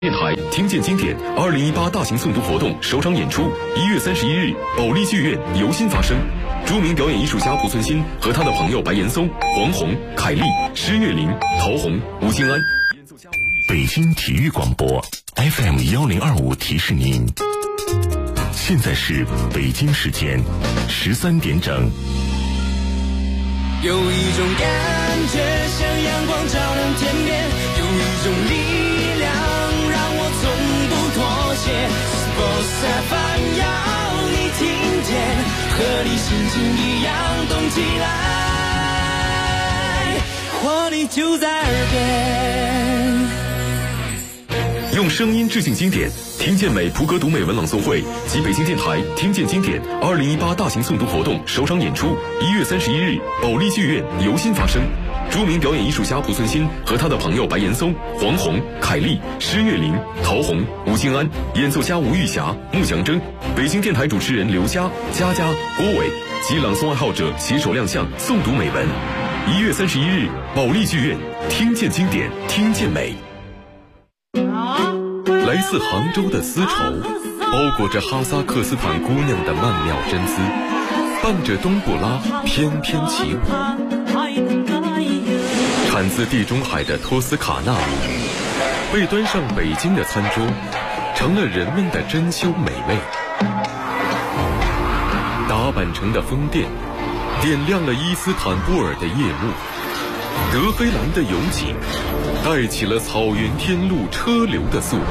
电台听见经典2018大型诵读活动首场演出1月31日，保利剧院由心发声。著名表演艺术家濮存昕和他的朋友白岩松、黄宏、凯丽、施月玲、陶虹、吴兴安演奏家北京体育广播 FM1025提示您，现在是北京时间13点整。 有一种感觉像阳光照亮天边，有一种力量让我从不妥协。Sports FM 要你听见，和你心情一样动起来，活力就在耳边。 用声音致敬经典，听见美普格读美文朗诵会及北京电台听见经典2018大型诵读活动首场演出1月31日，保利剧院由心发声。著名表演艺术家濮存昕和他的朋友白岩松、黄宏、凯丽、施月玲、陶虹、吴兴安演奏家吴玉霞、穆祥征，北京电台主持人刘佳、佳佳、郭伟及朗诵爱好者携手亮相诵读美文。1月31日，保利剧院，听见经典，听见美。来自杭州的丝绸，包裹着哈萨克斯坦姑娘的曼妙真姿，伴着冬不拉翩翩起舞。产自地中海的托斯卡纳米，被端上北京的餐桌，成了人们的珍馐美味。打扮成的风电，点亮了伊斯坦布尔的夜幕。德黑兰的油井，带起了草原天路车流的速度。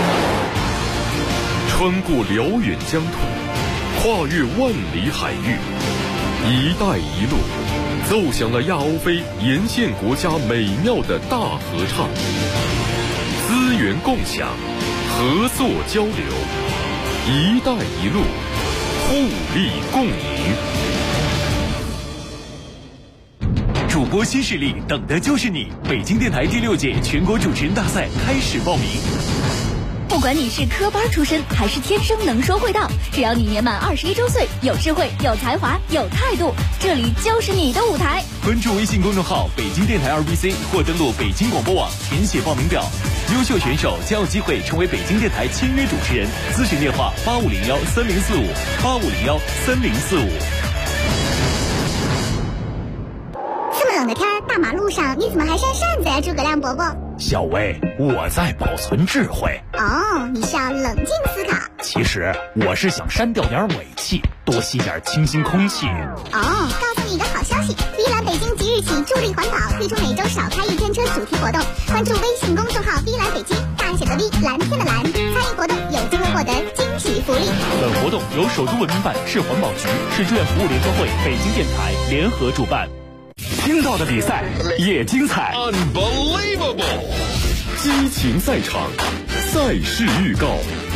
穿过辽远疆土，跨越万里海域，一带一路奏响了亚欧非沿线国家美妙的大合唱。资源共享，合作交流，一带一路，互利共赢。 主播新势力，等的就是你！北京电台第6届全国主持人大赛开始报名。 不管你是科班出身还是天生能说会道，只要你年满21周岁，有智慧、有才华、有态度，这里就是你的舞台。 关注微信公众号北京电台2BC 或登录北京广播网填写报名表。优秀选手将有机会成为北京电台签约主持人。咨询电话85013045，85013045。 冷的天，大马路上你怎么还扇扇子呀，诸葛亮伯伯？ 小薇，我在保存智慧。 哦，你是要冷静思考。 其实我是想删掉点尾气，多吸点清新空气。 哦，告诉你一个好消息，V 蓝北京即日起助力环保，推出每周少开1天车主题活动。关注微信公众号 V 蓝北京，大写的 V， 蓝天的蓝，参与活动有机会获得惊喜福利。 本活动由首都文明办、市环保局、市志愿服务联合会、北京电台联合主办。 听到的比赛也精彩 ，Unbelievable！ 激情赛场，赛事预告。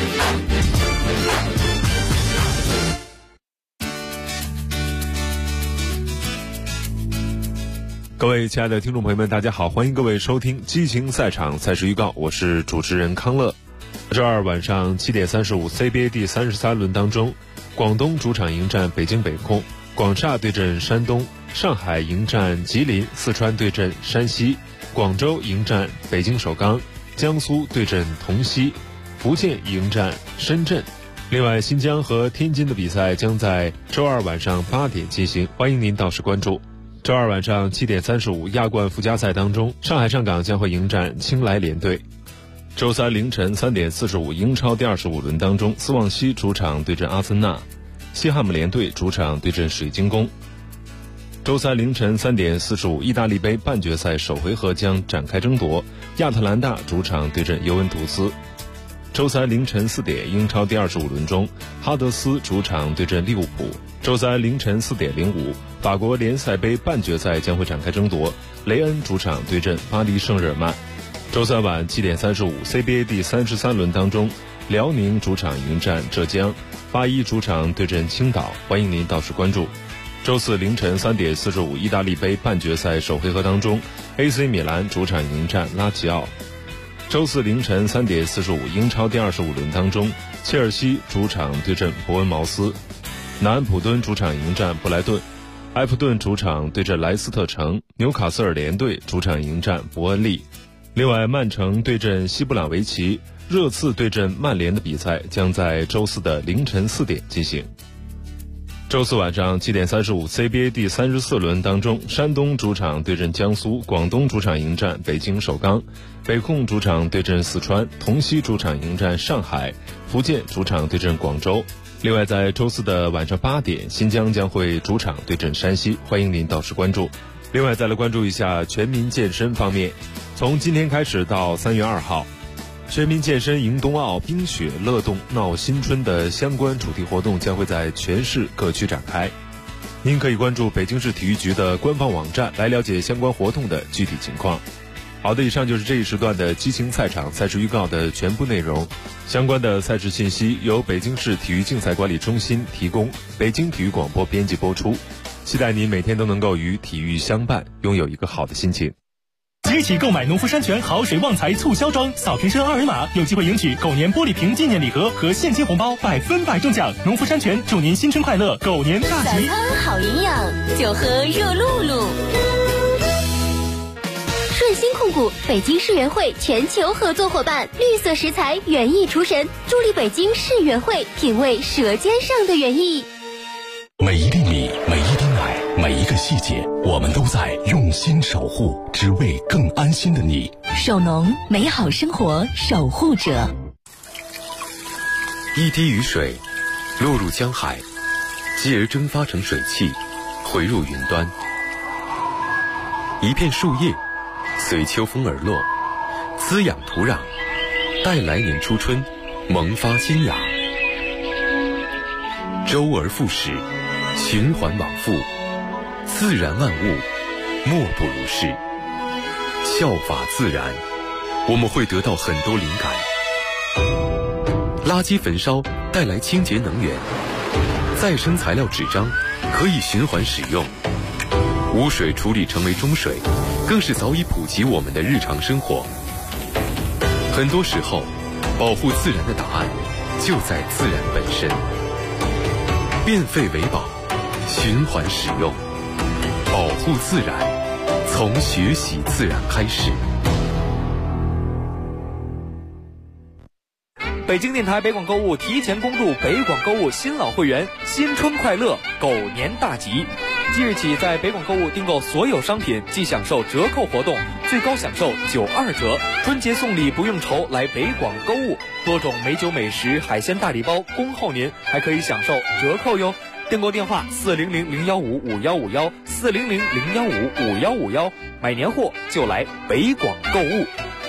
各位亲爱的听众朋友们，大家好，欢迎各位收听激情赛场赛事预告，我是主持人康乐。周二晚上7点35 CBA 第33轮当中，广东主场迎战北京北控，广厦对阵山东，上海迎战吉林，四川对阵山西，广州迎战北京首钢，江苏对阵同曦，福建迎战深圳。另外，新疆和天津的比赛将在周二晚上8点进行，欢迎您到时关注。周二晚上7点35亚冠附加赛当中，上海上港将会迎战青莱联队。周三凌晨3点45英超第25轮当中，斯旺西主场对阵阿森纳，西汉姆联队主场对阵水晶宫。周三凌晨3点45意大利杯半决赛首回合将展开争夺，亚特兰大主场对阵尤文图斯。周三凌晨4点英超第25轮中，哈德斯主场对阵利物浦。周三凌晨4点05法国联赛杯半决赛将会展开争夺，雷恩主场对阵巴黎圣日耳曼。周三晚7点35 CBA 第33轮当中，辽宁主场迎战浙江，81主场对阵青岛，欢迎您到时关注。周四凌晨3点45意大利杯半决赛首回合当中， AC 米兰主场迎战拉齐奥。周四凌晨3点45英超第25轮当中，切尔西主场对阵伯恩茅斯，南安普敦主场迎战布莱顿，埃弗顿主场对阵莱斯特城，纽卡斯尔联队主场迎战伯恩利。另外，曼城对阵西布朗维奇， 热刺对阵曼联的比赛将在周四的凌晨4点进行。周四晚上7点35 CBA 第34轮当中，山东主场对阵江苏，广东主场迎战北京首钢，北控主场对阵四川，同曦主场迎战上海，福建主场对阵广州。另外在周四的晚上8点，新疆将会主场对阵山西，欢迎您到时关注。另外再来关注一下全民健身方面，从今天开始到3月2号，全民健身迎冬奥、冰雪乐动闹新春的相关主题活动将会在全市各区展开。您可以关注北京市体育局的官方网站来了解相关活动的具体情况。好的，以上就是这一时段的激情赛场赛事预告的全部内容。相关的赛事信息由北京市体育竞赛管理中心提供，北京体育广播编辑播出。期待您每天都能够与体育相伴，拥有一个好的心情。 即日起购买农夫山泉好水旺财促销装，扫瓶身2维码，有机会赢取狗年玻璃瓶纪念礼盒和现金红包，100%中奖。农夫山泉祝您新春快乐，狗年大吉。 早餐好营养，就喝热露露。顺鑫控股北京世园会全球合作伙伴，绿色食材园艺厨神，助力北京世园会品味舌尖上的园艺。 每一粒米，每一滴奶，每一个细节，我们都在用心守护，只为更安心的你。 守农，美好生活守护者。 一滴雨水落入江海，继而蒸发成水汽，回入云端。一片树叶随秋风而落，滋养土壤，待来年初春萌发新芽。周而复始，循环往复，自然万物莫不如是。效法自然，我们会得到很多灵感。垃圾焚烧带来清洁能源，再生材料纸张可以循环使用，污水处理成为中水，更是早已普及我们的日常生活。很多时候，保护自然的答案就在自然本身。变废为宝，循环使用，保护自然，从学习自然开始。 北京电台北广购物提前恭祝北广购物新老会员新春快乐，狗年大吉！即日起，在北广购物订购所有商品即享受折扣活动，最高享受92折。春节送礼不用愁，来北广购物，多种美酒美食、海鲜大礼包恭候您，还可以享受折扣哟。订购电话400-015-5151，400-015-5151，买年货就来北广购物。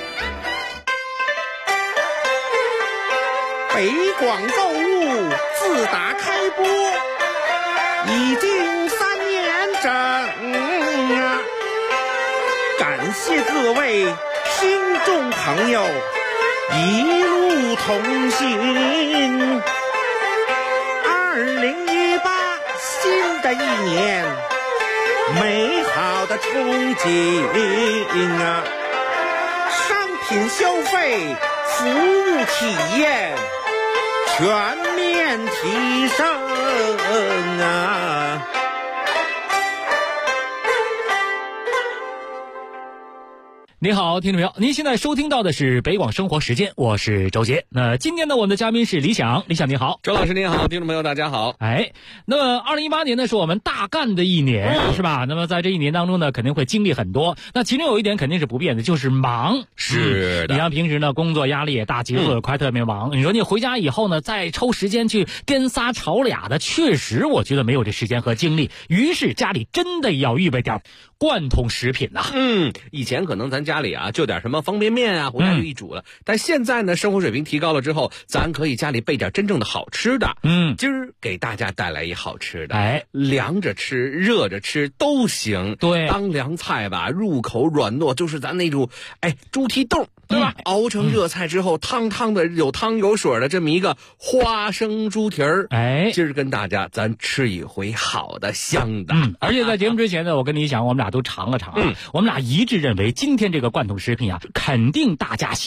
北广购物自打开播已经3年整啊！感谢各位听众朋友一路同行。2018新的一年，美好的憧憬啊！商品消费，服务体验全面提升啊！ 你好，听众朋友，您现在收听到的是北广生活时间，我是周杰。那今天呢，我们的嘉宾是李想，李想你好。 周老师您好，听众朋友大家好。 那么2018年呢是我们大干的一年，是吧？那么在这一年当中呢，肯定会经历很多。那其中有一点肯定是不变的，就是忙。 是的。 你像平时呢，工作压力也大，节奏也快，特别忙。你说你回家以后呢，再抽时间去跟仨吵俩的，确实我觉得没有这时间和精力。于是家里真的要预备点贯通食品呐。 以前可能咱家里啊就点什么方便面啊，回家就一煮了。但现在呢，生活水平提高了之后，咱可以家里备点真正的好吃的。今儿给大家带来一好吃的，凉着吃、热着吃都行。 对， 当凉菜吧，入口软糯，就是咱那种猪蹄冻，对吧？熬成热菜之后，汤汤的，有汤有水的这么一个花生猪蹄儿。今儿跟大家咱吃一回好的香的。 而且在节目之前呢，我跟你讲，我们俩都尝了尝。我们俩一致认为今天这个贯通食品啊，肯定大家喜欢。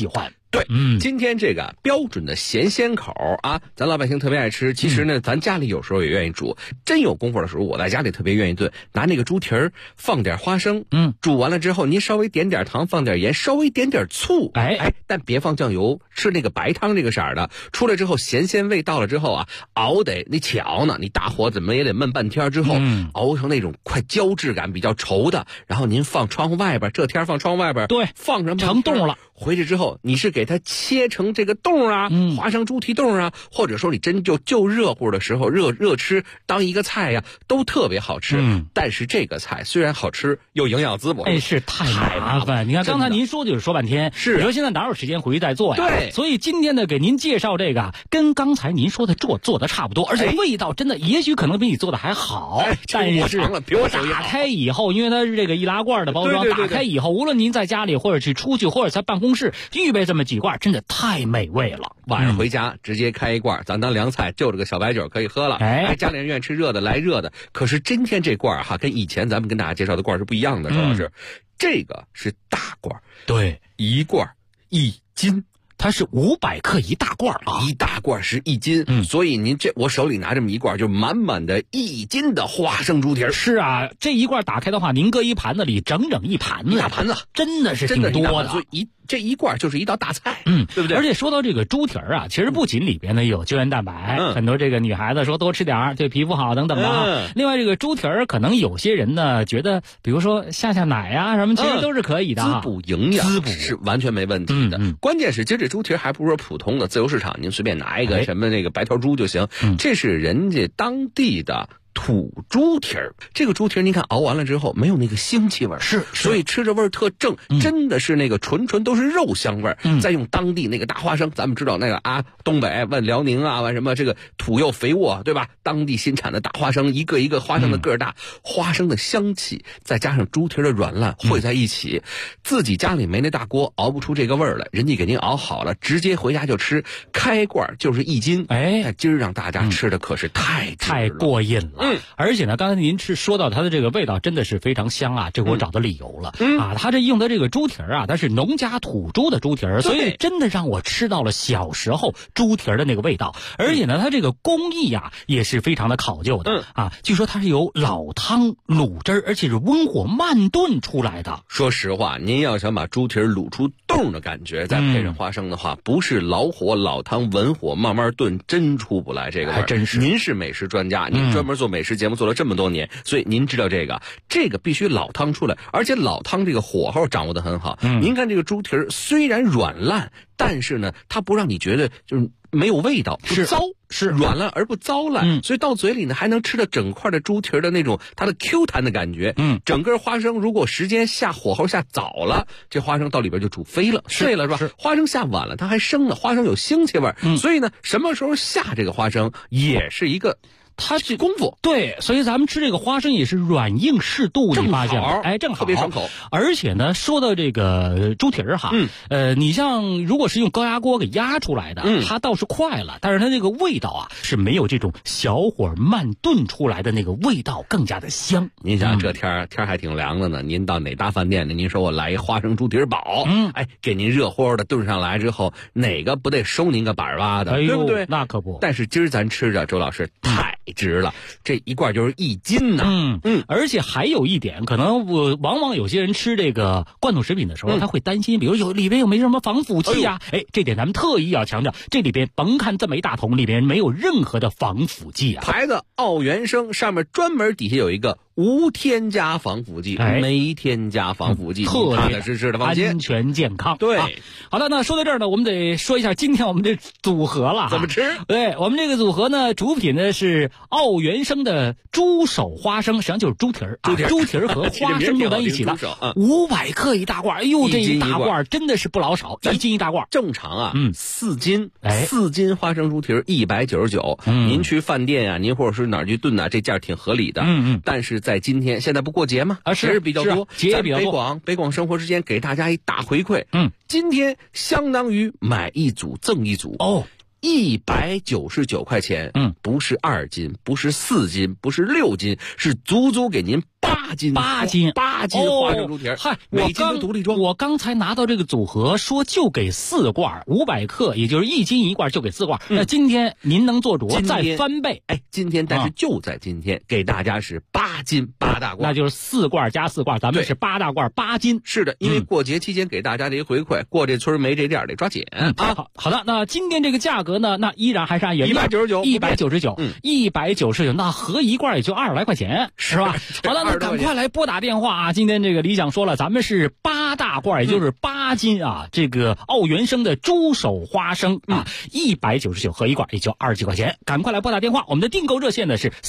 对，今天这个标准的咸鲜口啊，咱老百姓特别爱吃。其实呢，咱家里有时候也愿意煮。真有功夫的时候，我在家里特别愿意炖，拿那个猪蹄儿放点花生，煮完了之后，您稍微点点糖，放点盐，稍微点点醋，但别放酱油，吃那个白汤这个色儿的。出来之后，咸鲜味到了之后啊，熬得你瞧呢，你大火怎么也得焖半天之后，熬成那种快胶质感比较稠的，然后您放窗户外边，这天放窗户外边， 对， 放上成冻了。 回去之后，你是给它切成这个冻啊，花生猪蹄冻啊，或者说你真就热乎的时候热吃当一个菜呀，都特别好吃。但是这个菜虽然好吃，又营养滋补， 是太麻烦。你看刚才您说就是说半天，你说现在哪有时间回去再做呀？ 对， 所以今天呢，给您介绍这个，跟刚才您说的做的差不多，而且味道真的也许可能比你做的还好。但是打开以后，因为它是这个易拉罐的包装，打开以后，无论您在家里或者去出去或者在办公室预备这么几罐，真的太美味了。 晚上回家直接开一罐，咱当凉菜，就这个小白酒可以喝了。家里人愿意吃热的来热的。可是今天这罐跟以前咱们跟大家介绍的罐是不一样的，周老师，这个是大罐， 对， 一罐1斤。 它是500克一大罐啊， 一大罐是1斤，所以您我手里拿这么一罐，就满满的1斤的花生猪蹄。 是啊，这一罐打开的话，您搁一盘子里，整一盘子， 大盘子， 真的是挺多的， 所以这一罐就是一道大菜，对不对？ 而且说到这个猪蹄儿啊，其实不仅里边呢有胶原蛋白，很多这个女孩子说多吃点儿对皮肤好等等的。另外这个猪蹄儿可能有些人呢觉得，比如说下奶啊什么，其实都是可以的， 滋补营养，是完全没问题的。关键是今儿这猪蹄儿还不是说普通的自由市场，您随便拿一个什么那个白条猪就行，这是人家当地的土猪蹄儿。这个猪蹄儿您看熬完了之后没有那个腥气味，所以吃着味儿特正，真的是那个纯都是肉香味儿。再用当地那个大花生，咱们知道那个东北问辽宁问什么这个土又肥沃，对吧？当地新产的大花生，一个一个花生的个儿大，花生的香气再加上猪蹄儿的软烂汇在一起，自己家里没那大锅熬不出这个味儿来，人家给您熬好了，直接回家就吃，开罐就是1斤。今儿让大家吃的可是太过瘾了。而且呢，刚才您说到它的这个味道真的是非常香啊，这我找到理由了。它这用的这个猪蹄儿它是农家土猪的猪蹄儿，所以真的让我吃到了小时候猪蹄儿的那个味道。而且呢，它这个工艺也是非常的考究的据说它是由老汤卤汁儿，而且是温火慢炖出来的。 说实话，您要想把猪蹄儿卤出冻的感觉，再配上花生的话，不是老火老汤文火慢慢炖，真出不来这个味儿。 还真是。 您是美食专家，您专门做美食节目做了这么多年，所以您知道这个必须老汤出来，而且老汤这个火候掌握得很好。您看这个猪蹄儿虽然软烂，但是呢，它不让你觉得就是没有味道，不糟，是软烂而不糟烂，所以到嘴里呢还能吃到整块的猪蹄儿的那种它的 Q 弹的感觉。整个花生如果时间下火候下早了，这花生到里边就煮飞了，碎了是吧？花生下晚了，它还生了，花生有腥气味，所以呢，什么时候下这个花生也是一个。它是功夫， 对，所以咱们吃这个花生也是软硬适度，你发现吗？正好， 特别爽口。 而且呢，说到这个猪蹄儿你像如果是用高压锅给压出来的，它倒是快了，但是它这个味道是没有这种小火慢炖出来的那个味道更加的香。 您想这天还挺凉的呢，您到哪大饭店呢？您说我来一花生猪蹄儿煲，给您热乎的炖上来之后，哪个不得收您个板哇的，对不对？ 那可不。 但是今儿咱吃着，周老师太值了，这一罐就是1斤呢。 而且还有一点，可能往往有些人吃这个罐头食品的时候，他会担心，比如里边有没什么防腐剂这点咱们特意要强调，这里边甭看这么一大桶，里边没有任何的防腐剂牌子奥原生上面专门底下有一个无添加防腐剂，没添加防腐剂， 特别实的放心， 安全健康。 对， 好的，那说到这儿呢，我们得说一下今天我们的组合了， 怎么吃？ 对，我们这个组合呢，主品呢是奥原生的猪手花生，实际上就是猪蹄儿，猪蹄儿和花生弄在一起的，500克一大罐，这一大罐真的是不老少，1斤一大罐。 正常4斤，4斤花生猪蹄儿199。您去饭店您或者是哪儿去炖这价挺合理的。但是在今天，现在不过节吗？节日比较多， 节也比较多。 北广生活之间给大家一大回馈。今天相当于买一组赠一组199块钱。不是2斤，不是4斤，不是6斤，是足足给您 8斤花生猪蹄儿。 嗨， 每斤都独立装。 我刚才拿到这个组合，说就给4罐，500克，也就是1斤1罐，就给4罐。那今天您能做主再翻倍？ 今天但是就在今天给大家是8斤8大罐， 那就是4罐加4罐，咱们是8大罐8斤。 是的，因为过节期间给大家的一个回馈，过这村没这店得抓紧啊。 好的，那今天这个价格呢，那依然还是按原价199，那合一罐也就20来块钱，是吧？好的，那赶快来拨打电话啊！今天这个李想说了，咱们是8大罐，也就是8斤啊，这个奥原生的猪手花生啊，199合一罐也就20几块钱，赶快来拨打电话。我们的订购热线呢是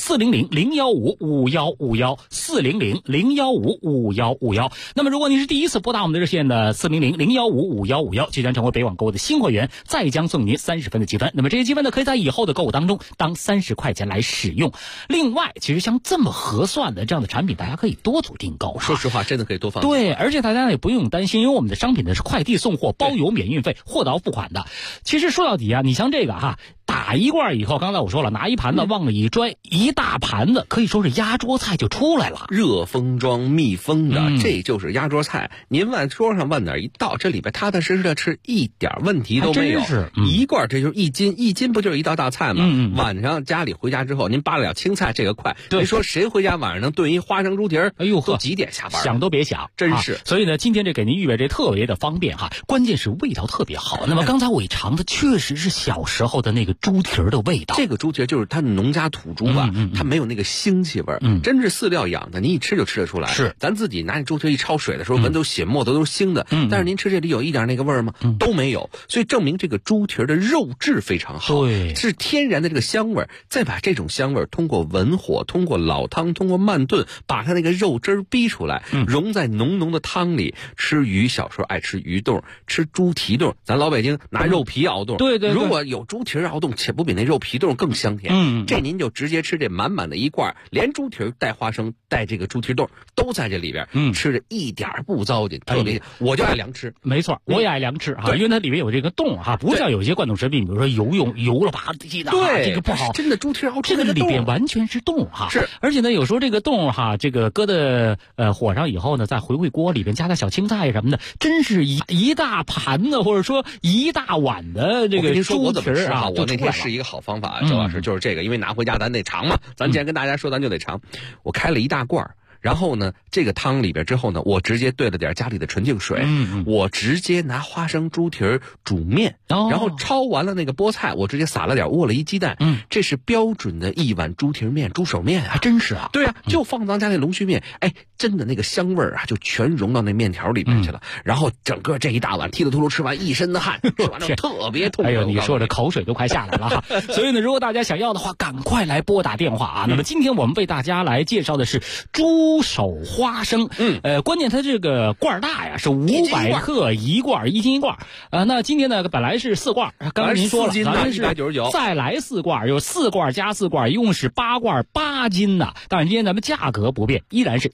400-015-5151，400-015-5151。那么如果您是第一次拨打我们的热线的400-015-5151，即将成为北网购物的新会员，再将送您30分的积分。那么这些积分呢，可以在以后的购物当中当30块钱来使用。另外，其实像这么合算的这样的产品，大家可以多组订购。 说实话，真的可以多放。 对，而且大家也不用担心，因为我们的商品呢是快递送货，包邮免运费，货到付款的。其实说到底啊，你像这个哈。打一罐以后，刚才我说了，拿一盘子往里一拽，一大盘子可以说是压桌菜就出来了， 热封装密封的，这就是压桌菜。您往桌上往哪儿一倒，这里边踏踏实实的吃，一点问题都没有。一罐这就是1斤，1斤不就是一道大菜吗？晚上家里回家之后，您扒了点青菜，这个快。您说谁回家晚上能炖一花生猪蹄儿？ 哎呦呵， 几点下班？ 想都别想， 真是。 所以呢，今天这给您预备这特别的方便哈，关键是味道特别好。那么刚才我一尝的确实是小时候的那个猪蹄儿的味道。 这个猪蹄就是它农家土猪吧，它没有那个腥气味儿，真是饲料养的，你一吃就吃得出来。 是， 咱自己拿那猪蹄一焯水的时候，闻都血沫都是腥的。但是您吃这里有一点那个味儿吗？都没有，所以证明这个猪蹄的肉质非常好， 对， 是天然的这个香味儿。再把这种香味儿通过文火、通过老汤、通过慢炖，把它那个肉汁逼出来，融在浓浓的汤里。吃鱼，小时候爱吃鱼冻，吃猪蹄冻，咱老北京拿肉皮熬冻。 对，如果有猪蹄熬冻，且不比那肉皮冻更香甜。这您就直接吃这满满的一罐，连猪蹄带花生带这个猪蹄冻都在这里边，吃着一点不糟践，特别。我就爱凉吃， 没错，我也爱凉吃哈，因为它里面有这个冻哈，不像有些罐头食品，比如说油了吧唧的， 对， 这个不好。 真的猪蹄熬这个里边完全是冻哈， 是。 而且呢，有时候这个冻哈，这个搁的火上以后呢，再回锅里边加点小青菜什么的，真是一大盘子或者说一大碗的这个猪蹄啊。 我那天是一个好方法，周老师，就是这个，因为拿回家咱得尝嘛，咱既然跟大家说，咱就得尝。我开了一大罐，然后呢，这个汤里边之后呢，我直接兑了点家里的纯净水，我直接拿花生猪蹄煮面，然后焯完了那个菠菜，我直接撒了点，握了一鸡蛋，这是标准的一碗猪蹄面、猪手面啊， 还真是啊， 对啊，就放咱家那龙须面，真的那个香味啊，就全融到那面条里面去了，然后整个这一大碗踢了秃噜吃完，一身的汗，吃完了特别痛快。 哎呦，你说这口水都快下来了哈！所以呢，如果大家想要的话，赶快来拨打电话啊！那么今天我们为大家来介绍的是猪手花生，关键它这个罐大呀，是500克一罐，1斤1罐。那今天呢，本来是4罐，刚才您说了，咱们是 199， 再来4罐，有4罐加4罐，一共是8罐8斤呐。当然，今天咱们价格不变，依然是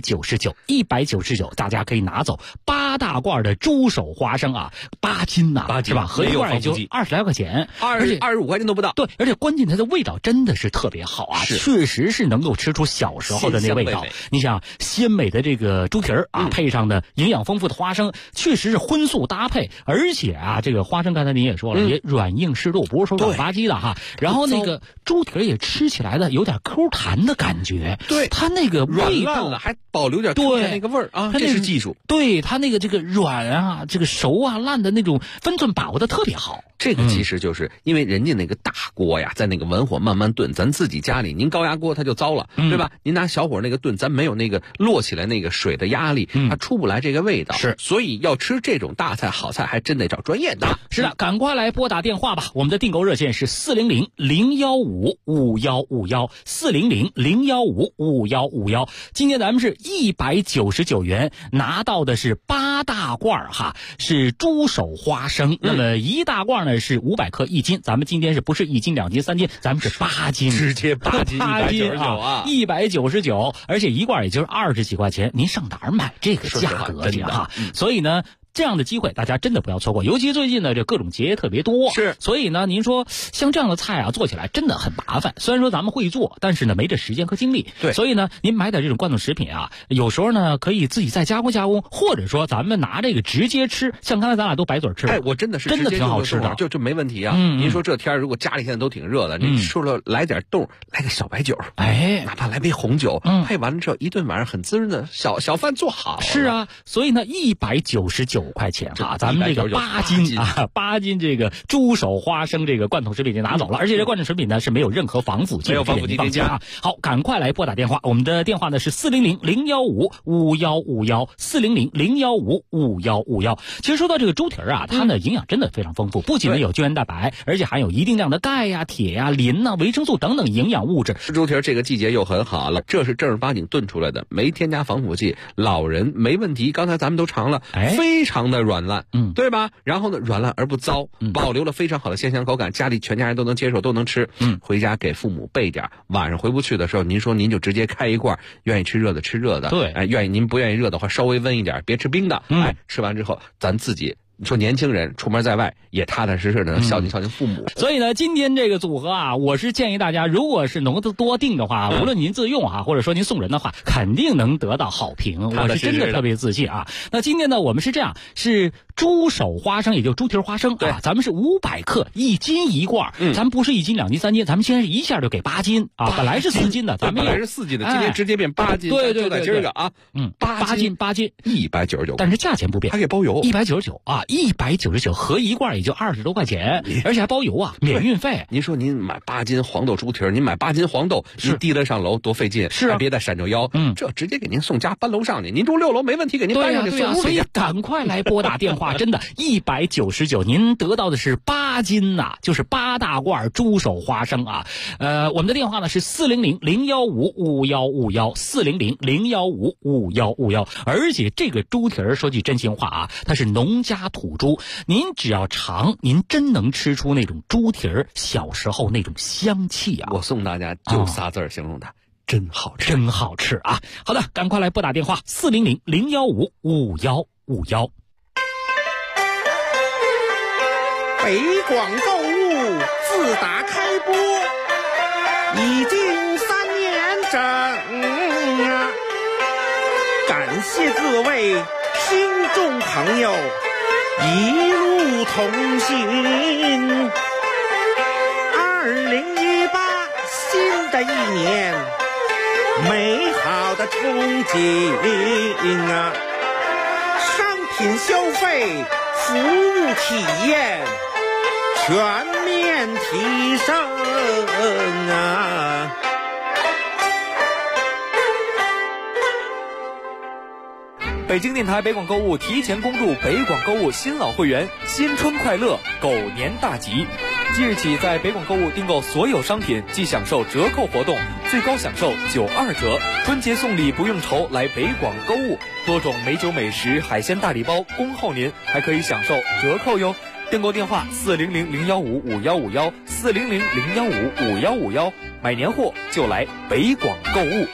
199，大家可以拿走8大罐的猪手花生啊，8斤呐，是吧？合一罐也就20来块钱， 而且25块钱都不到。 对，而且关键它的味道真的是特别好啊，确实是能够吃出小时候的那味道。你想鲜美的这个猪蹄儿啊，配上的营养丰富的花生，确实是荤素搭配。而且啊，这个花生刚才您也说了，也软硬适度，不是说软吧唧的哈。然后那个猪蹄儿也吃起来的有点 Q 弹的感觉，对，它那个味道还保留点对那个味儿啊，这是技术。 对，它那个这个软啊，这个熟啊烂的那种分寸把握的特别好。 这个其实就是因为人家那个大锅呀，在那个文火慢慢炖，咱自己家里您高压锅它就糟了，对吧？您拿小火那个炖，咱没有那个摞起来那个水的压力，它出不来这个味道。 是， 所以要吃这种大菜好菜，还真得找专业的。 是的，赶快来拨打电话吧，我们的订购热线是400-015-5151，400-015-5151。今天咱们是199元拿到的是8大罐哈，是猪手花生，那么一大罐呢是500克1斤，咱们今天是不是1斤2斤3斤，咱们是8斤， 直接8斤199啊 ，199，而且一罐也就是20几块钱，您上哪儿买这个价格去哈？所以呢， 这样的机会大家真的不要错过，尤其最近呢这各种节特别多， 是， 所以呢您说像这样的菜啊做起来真的很麻烦，虽然说咱们会做，但是呢没这时间和精力， 对， 所以呢您买点这种罐头食品啊，有时候呢可以自己再加工加工，或者说咱们拿这个直接吃，像刚才咱俩都白嘴吃了， 我真的是真的挺好吃的， 就没问题啊。您说这天如果家里现在都挺热的，您除了来点冻，来个小白酒，哪怕来杯红酒，配完了之后一顿晚上很滋润的小饭做好。 是啊，所以呢199块钱啊，咱们这个8斤这个猪手花生这个罐头食品就拿走了，而且这罐头食品呢是没有任何防腐剂， 没有防腐剂添加啊。好，赶快来拨打电话，我们的电话呢是400-015-5151，400-015-5151。其实说到这个猪蹄儿啊，它呢营养真的非常丰富，不仅呢有胶原蛋白，而且含有一定量的钙呀、铁呀、磷呐、维生素等等营养物质。 吃猪蹄儿这个季节又很好了，这是正儿八经炖出来的，没添加防腐剂，老人没问题。刚才咱们都尝了，非常的软烂，对吧？然后呢，软烂而不糟，保留了非常好的鲜香口感，家里全家人都能接受，都能吃。回家给父母备点，晚上回不去的时候，您说您就直接开一罐，愿意吃热的吃热的， 对， 您不愿意热的话，稍微温一点，别吃冰的，吃完之后咱自己。你说年轻人出门在外也踏踏实实的能孝敬孝敬父母， 所以呢，今天这个组合啊，我是建议大家，如果是能多订的话，无论您自用啊，或者说您送人的话，肯定能得到好评。我是真的特别自信啊。那今天呢，我们是这样，是猪手花生，也就猪蹄花生啊，咱们是500克，1斤1罐，咱们不是1斤2斤3斤，咱们现在是一下就给8斤啊，本来是4斤的，咱们本来是4斤的，今天直接变8斤， 对， 就在今儿个啊 ，8斤 199， 但是价钱不变， 还给包邮 199啊。199合一罐也就20多块钱，而且还包邮啊，免运费。 您说您买8斤黄豆猪蹄儿，您买8斤黄豆，您提了上楼多费劲， 是啊， 别再闪着腰，这直接给您送家搬楼上去，您住6楼没问题，给您搬上去送屋里去。 所以赶快来拨打电话，真的199，您得到的是8斤呐，就是8大罐猪手花生啊。我们的电话呢是400-015-5151，400-015-5151，而且这个猪蹄儿说句真心话啊，它是农家土猪，您只要尝，您真能吃出那种猪蹄儿小时候那种香气啊！ 我送大家就仨字形容它，真好吃， 真好吃啊！好的，赶快来拨打电话400-015-5151。 北广购物自打开播已经3年整啊，感谢各位听众朋友一路同行。2018新的一年，美好的憧憬啊！商品消费、服务体验全面提升啊！ 北京电台北广购物提前恭祝北广购物新老会员新春快乐，狗年大吉！即日起，在北广购物订购所有商品即享受折扣活动，最高享受92折。春节送礼不用愁，来北广购物，多种美酒美食、海鲜大礼包恭候您，还可以享受折扣哟。订购电话400-015-5151，400-015-5151，买年货就来北广购物。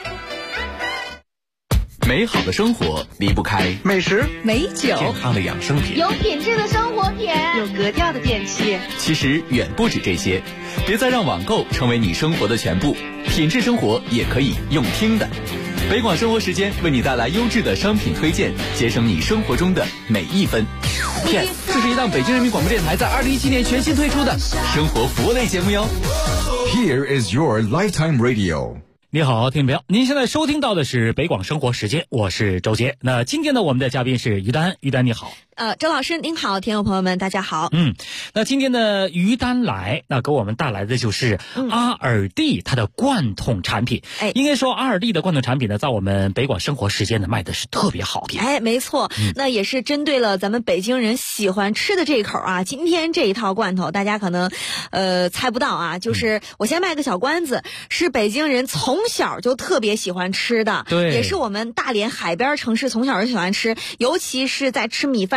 美好的生活离不开美食、 美酒、 健康的养生品、 有品质的生活品、 有格调的电器。 其实远不止这些，别再让网购成为你生活的全部，品质生活也可以用听的。北广生活时间为你带来优质的商品推荐，节省你生活中的每一分。Yes， 这是一档北京人民广播电台在2017年全新推出的生活服务类节目哟。 Here is your lifetime radio。 你好，听众朋友，您现在收听到的是北广生活时间，我是周杰。那今天呢，我们的嘉宾是于丹，于丹你好。 周老师您好，听众朋友们大家好。 那今天呢，于丹来，那给我们带来的就是阿尔蒂它的罐头产品。应该说阿尔蒂的罐头产品呢，在我们北广生活时间呢卖的是特别好的。 没错，那也是针对了咱们北京人喜欢吃的这一口啊。今天这一套罐头，大家可能猜不到啊，就是我先卖个小关子，是北京人从小就特别喜欢吃的， 对， 也是我们大连海边城市从小就喜欢吃，尤其是在吃米饭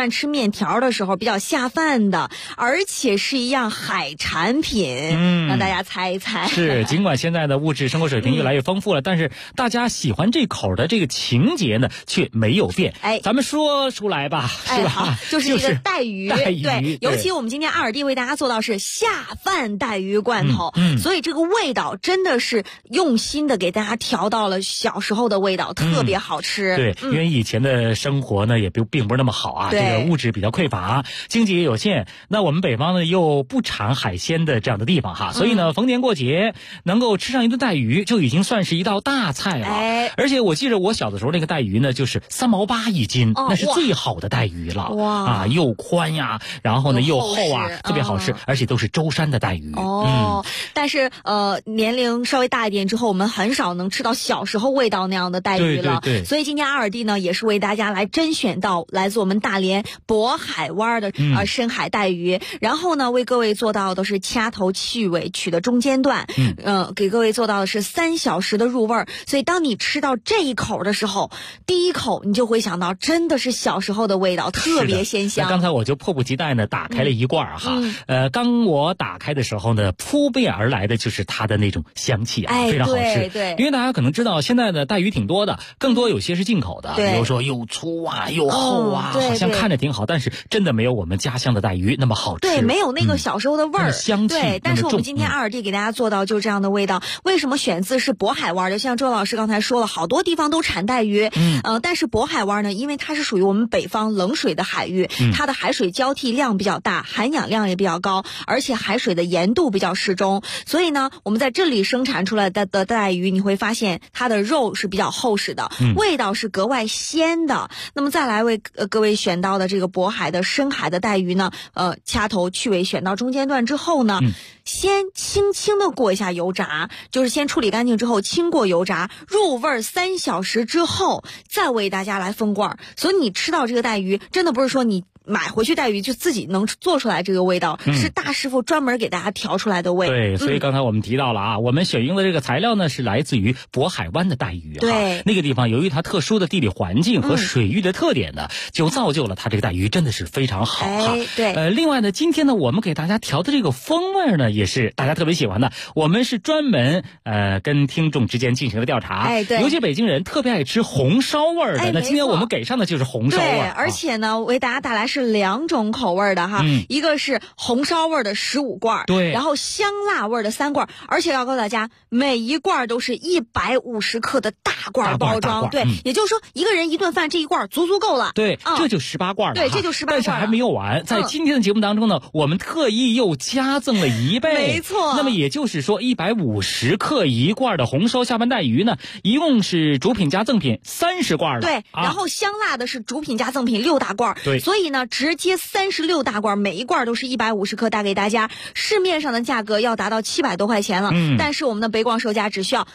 饭吃面条的时候比较下饭的，而且是一样海产品，让大家猜一猜。 是，尽管现在的物质生活水平越来越丰富了，但是大家喜欢这口的这个情节呢却没有变。咱们说出来吧，是吧？ 好，就是这个带鱼， 对， 尤其我们今天2D为大家做到是下饭带鱼罐头，所以这个味道真的是用心的给大家调到了小时候的味道，特别好吃。 对，因为以前的生活呢也并不是那么好啊，这个物质比较匮乏，经济也有限。那我们北方呢又不产海鲜的这样的地方哈，所以呢逢年过节能够吃上一顿带鱼就已经算是一道大菜了。而且我记得我小的时候那个带鱼呢就是3毛8一斤，那是最好的带鱼了。哇，又宽呀，然后呢又厚啊，特别好吃，而且都是舟山的带鱼。 但是年龄稍微大一点之后，我们很少能吃到小时候味道那样的带鱼了。 对， 所以今天2D呢也是为大家来甄选到来自我们大连渤海湾的深海带鱼，然后呢为各位做到的是掐头去尾取的中间段，给各位做到的是3小时的入味儿。所以当你吃到这一口的时候，第一口你就会想到真的是小时候的味道，特别鲜香。 刚才我就迫不及待呢打开了一罐哈，刚我打开的时候呢，扑面而来的就是它的那种香气啊，非常好吃。 对， 因为大家可能知道现在的带鱼挺多的，更多有些是进口的，比如说又粗啊又厚啊，好像看着挺好，但是真的没有我们家乡的带鱼那么好吃。 对，没有那个小时候的味儿， 香气。 对，但是我们今天2D给大家做到就是这样的味道。为什么选自是渤海湾的？像周老师刚才说了，好多地方都产带鱼，但是渤海湾呢，因为它是属于我们北方冷水的海域，它的海水交替量比较大，含氧量也比较高，而且海水的盐度比较适中，所以呢，我们在这里生产出来的带鱼，你会发现它的肉是比较厚实的，味道是格外鲜的。那么再来为各位选到的这个渤海的深海的带鱼呢，掐头去尾选到中间段之后呢，先轻轻的过一下油炸，就是先处理干净之后轻过油炸，入味3小时之后再为大家来封罐。所以你吃到这个带鱼，真的不是说你买回去带鱼就自己能做出来这个味道，是大师傅专门给大家调出来的味。 对，所以刚才我们提到了啊，我们选用的这个材料呢是来自于渤海湾的带鱼。 对， 那个地方由于它特殊的地理环境和水域的特点呢，就造就了它这个带鱼真的是非常好哈。 对， 另外呢，今天呢我们给大家调的这个风味呢也是大家特别喜欢的。我们是专门跟听众之间进行了调查，尤其北京人特别爱吃红烧味的。那今天我们给上的就是红烧味。 对，而且呢为大家带来是2种口味的哈，一个是红烧味的15罐， 对， 然后香辣味的3罐，而且要告诉大家，每一罐都是150克的大罐包装，对，也就是说一个人一顿饭这一罐足够了。 对，这就18罐了。 对，这就18罐。 但是还没有完，在今天的节目当中呢，我们特意又加赠了1倍。 没错。 那么也就是说150克1罐的红烧下饭带鱼呢，一共是主品加赠品30罐了。 对，然后香辣的是主品加赠品6大罐。 对， 所以呢，直接36大罐，每一罐都是150克带给大家。市面上的价格要达到700多块钱了，但是我们的北广售价只需要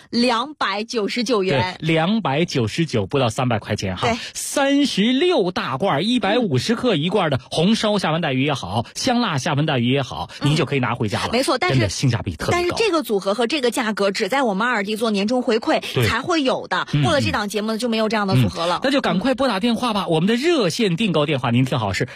299元。 对，299不到300块钱哈。36大罐150克1罐的红烧下饭带鱼也好，香辣下饭带鱼也好，您就可以拿回家了。 没错，但是性价比特别高。 但是这个组合和这个价格只在我们2D做年终回馈才会有的，过了这档节目就没有这样的组合了。 那就赶快拨打电话吧，我们的热线订购电话您听好是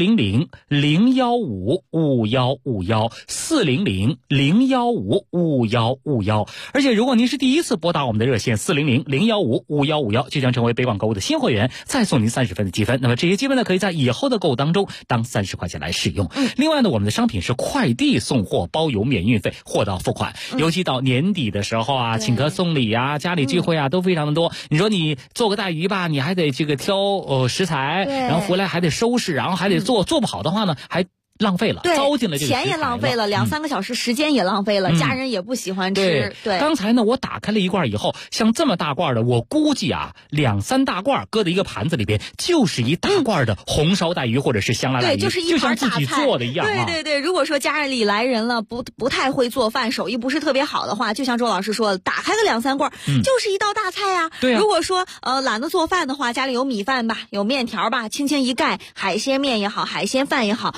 400-015-5151，400-015-5151。而且如果您是第一次拨打我们的热线400-015-5151，就将成为北广购物的新会员，再送您30分的积分。那么这些积分呢，可以在以后的购物当中当30块钱来使用。另外呢，我们的商品是快递送货，包邮免运费，货到付款。尤其到年底的时候啊，请客送礼啊，家里聚会啊，都非常的多。你说你做个带鱼吧，你还得这个挑食材，然后回来还得收拾，然后还得做不好的话呢，还浪费了，糟践了这个钱也浪费了，2-3个小时时间也浪费了，家人也不喜欢吃。对， 刚才呢我打开了一罐以后，像这么大罐的，我估计啊2-3大罐搁在一个盘子里边，就是一大罐的红烧带鱼或者是香辣带鱼， 对，就是一盘大菜，就像自己做的一样啊。 对，如果说家里来人了，不太会做饭，手艺不是特别好的话，就像周老师说的，打开个2-3罐，就是一道大菜呀。 对啊。 如果说懒得做饭的话，家里有米饭吧，有面条吧，轻轻一盖，海鲜面也好，海鲜饭也好，而且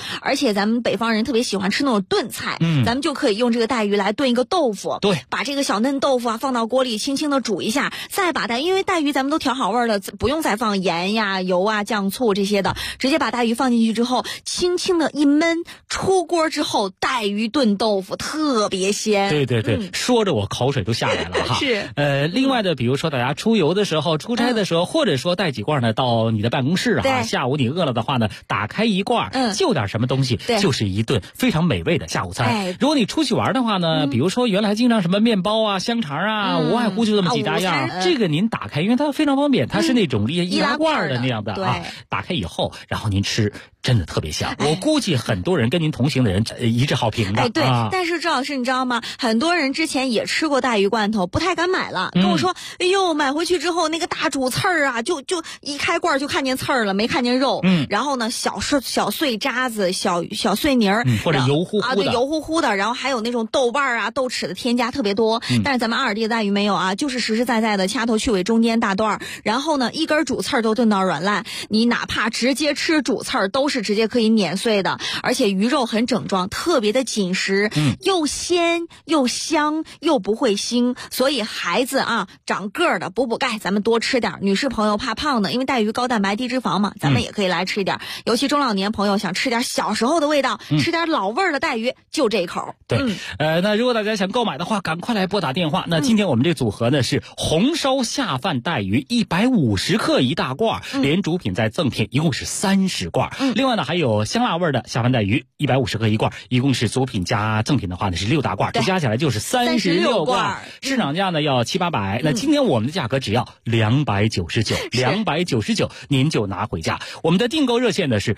且咱们北方人特别喜欢吃那种炖菜，咱们就可以用这个带鱼来炖一个豆腐。 对， 把这个小嫩豆腐啊放到锅里轻轻的煮一下，再把因为带鱼咱们都调好味了，不用再放盐呀、油啊、酱醋这些的，直接把带鱼放进去之后，轻轻的一焖，出锅之后带鱼炖豆腐特别鲜。 对对对，说着我口水都下来了哈。 是。 另外的，比如说大家出游的时候、出差的时候，或者说带几罐呢到你的办公室哈，下午你饿了的话呢，打开一罐，就点什么东西，就是一顿非常美味的下午餐。如果你出去玩的话呢，比如说原来经常什么面包啊、香肠啊，无外乎就这么几大样，这个您打开，因为它非常方便，它是那种易拉罐的那样的啊，打开以后，然后您吃。真的特别香，我估计很多人跟您同行的人一致好评的。 对，但是赵老师你知道吗？很多人之前也吃过带鱼罐头，不太敢买了，跟我说：“哎呦，买回去之后那个大主刺儿啊，就一开罐就看见刺儿了，没看见肉。然后呢，小碎渣子、小碎泥儿， 或者油乎乎的对，油乎乎的。然后还有那种豆瓣啊、豆豉的添加特别多。但是咱们阿尔蒂的带鱼没有啊，就是实实在在的掐头去尾，中间大段儿，然后呢，一根主刺儿都炖到软烂。你哪怕直接吃主刺儿，都是直接可以碾碎的，而且鱼肉很整装，特别的紧实，又鲜又香又不会腥，所以孩子啊长个儿的补钙，咱们多吃点；女士朋友怕胖的，因为带鱼高蛋白低脂肪嘛，咱们也可以来吃一点。尤其中老年朋友想吃点小时候的味道，吃点老味儿的带鱼，就这一口。 对，那如果大家想购买的话，赶快来拨打电话。那今天我们这组合呢是红烧下饭带鱼150克一大罐，连主品再赠品，一共是30罐。另外呢还有香辣味的下饭带鱼150克一罐，一共是主品加赠品的话呢是6大罐，这加起来就是36罐。市场价呢要700-800，那今天我们的价格只要299，299您就拿回家。我们的订购热线呢是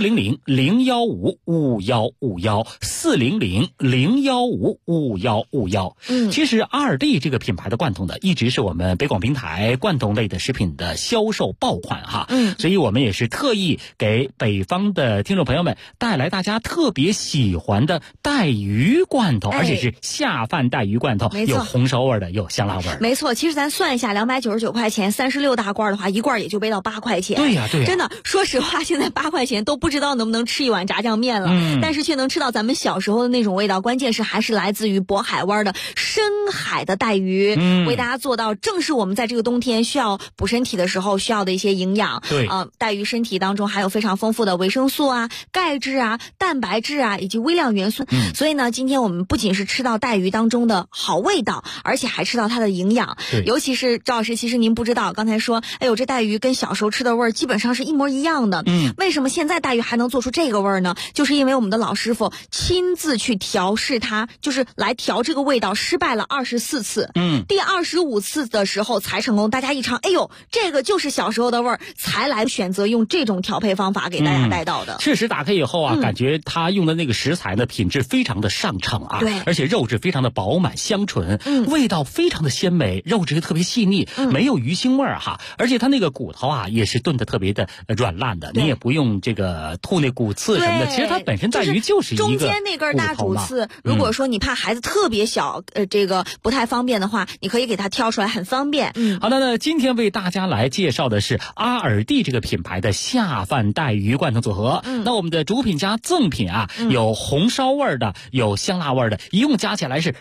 400-015-5151，400-015-5151。其实阿尔蒂这个品牌的罐头呢，一直是我们北广平台罐头类的食品的销售爆款哈。所以我们也是特意给北方的听众朋友们带来大家特别喜欢的带鱼罐头，而且是下饭带鱼罐头，有红烧味的，有香辣味的。 没错，其实咱算一下，299块钱，36大罐的话，一罐也就背到8块钱。 对呀， 真的，说实话，现在8块钱都不知道能不能吃一碗炸酱面了，但是却能吃到咱们小时候的那种味道。关键是还是来自于渤海湾的深海的带鱼，为大家做到正是我们在这个冬天需要补身体的时候需要的一些营养。 对， 带鱼身体当中含有非常丰富的维生素啊、钙质啊、蛋白质啊以及微量元素。所以呢，今天我们不仅是吃到带鱼当中的好味道，而且还吃到它的营养。尤其是赵老师，其实您不知道，刚才说，哎呦，这带鱼跟小时候吃的味儿基本上是一模一样的。为什么现在带鱼还能做出这个味儿呢？就是因为我们的老师傅亲自去调试它，就是来调这个味道，失败了24次。第25次的时候才成功。大家一尝，哎呦，这个就是小时候的味儿，才来选择用这种调配方法给大家带到的。 确实打开以后啊，感觉他用的那个食材呢，品质非常的上乘啊， 对， 而且肉质非常的饱满香醇，味道非常的鲜美，肉质特别细腻，没有鱼腥味儿哈，而且它那个骨头啊也是炖的特别的软烂的，你也不用这个吐那骨刺什么的，其实它本身带鱼就是一个中间那根大主刺，如果说你怕孩子特别小，这个不太方便的话，你可以给它挑出来，很方便。 好的，那今天为大家来介绍的是阿尔蒂这个品牌的下饭带鱼罐头组合。那我们的主品加赠品啊，有红烧味的，有香辣味的，一共加起来是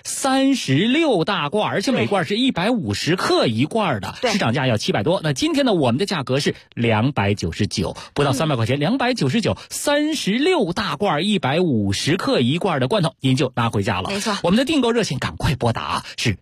36大罐，而且每罐是150克一罐的，市场价要700多。那今天呢，我们的价格是299，不到300块钱，299 36大罐150克一罐的罐头，您就拿回家了。 没错， 我们的订购热线赶快拨打是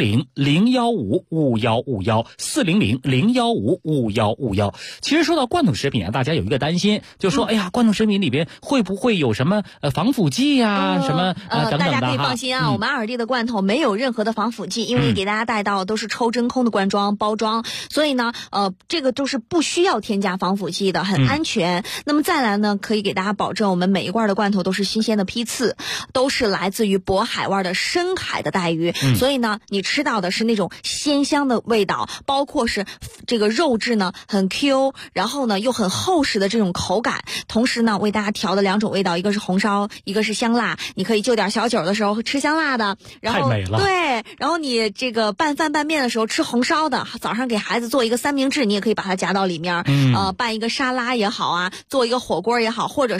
400-015-5151，400-015-5151。其实说到罐头食品啊，大家有一个担心，就说哎呀，罐头食品里边会不会有什么防腐剂呀、什么等等的。 大家可以放心啊，我们阿尔蒂的罐头没有任何的防腐剂，因为给大家带到都是抽真空的罐装包装，所以呢，这个都是不需要添加防腐剂的，很安全。那么再来呢，可以给大家保证，我们每一罐的罐头都是新鲜的批次，都是来自于渤海湾的深海的带鱼，所以呢，你吃到的是那种鲜香的味道，包括是这个肉质呢很 Q， 然后呢又很厚实的这种口感。同时呢，为大家调的2种味道，一个是红烧，一个是香辣。你可以就点小酒的时候吃香辣的，然后太美了。 对，然后你这个拌饭拌面的时候吃红烧的，早上给孩子做一个三明治，你也可以把它夹到里面，拌一个沙拉也好啊，做一个火锅也好，或者是直接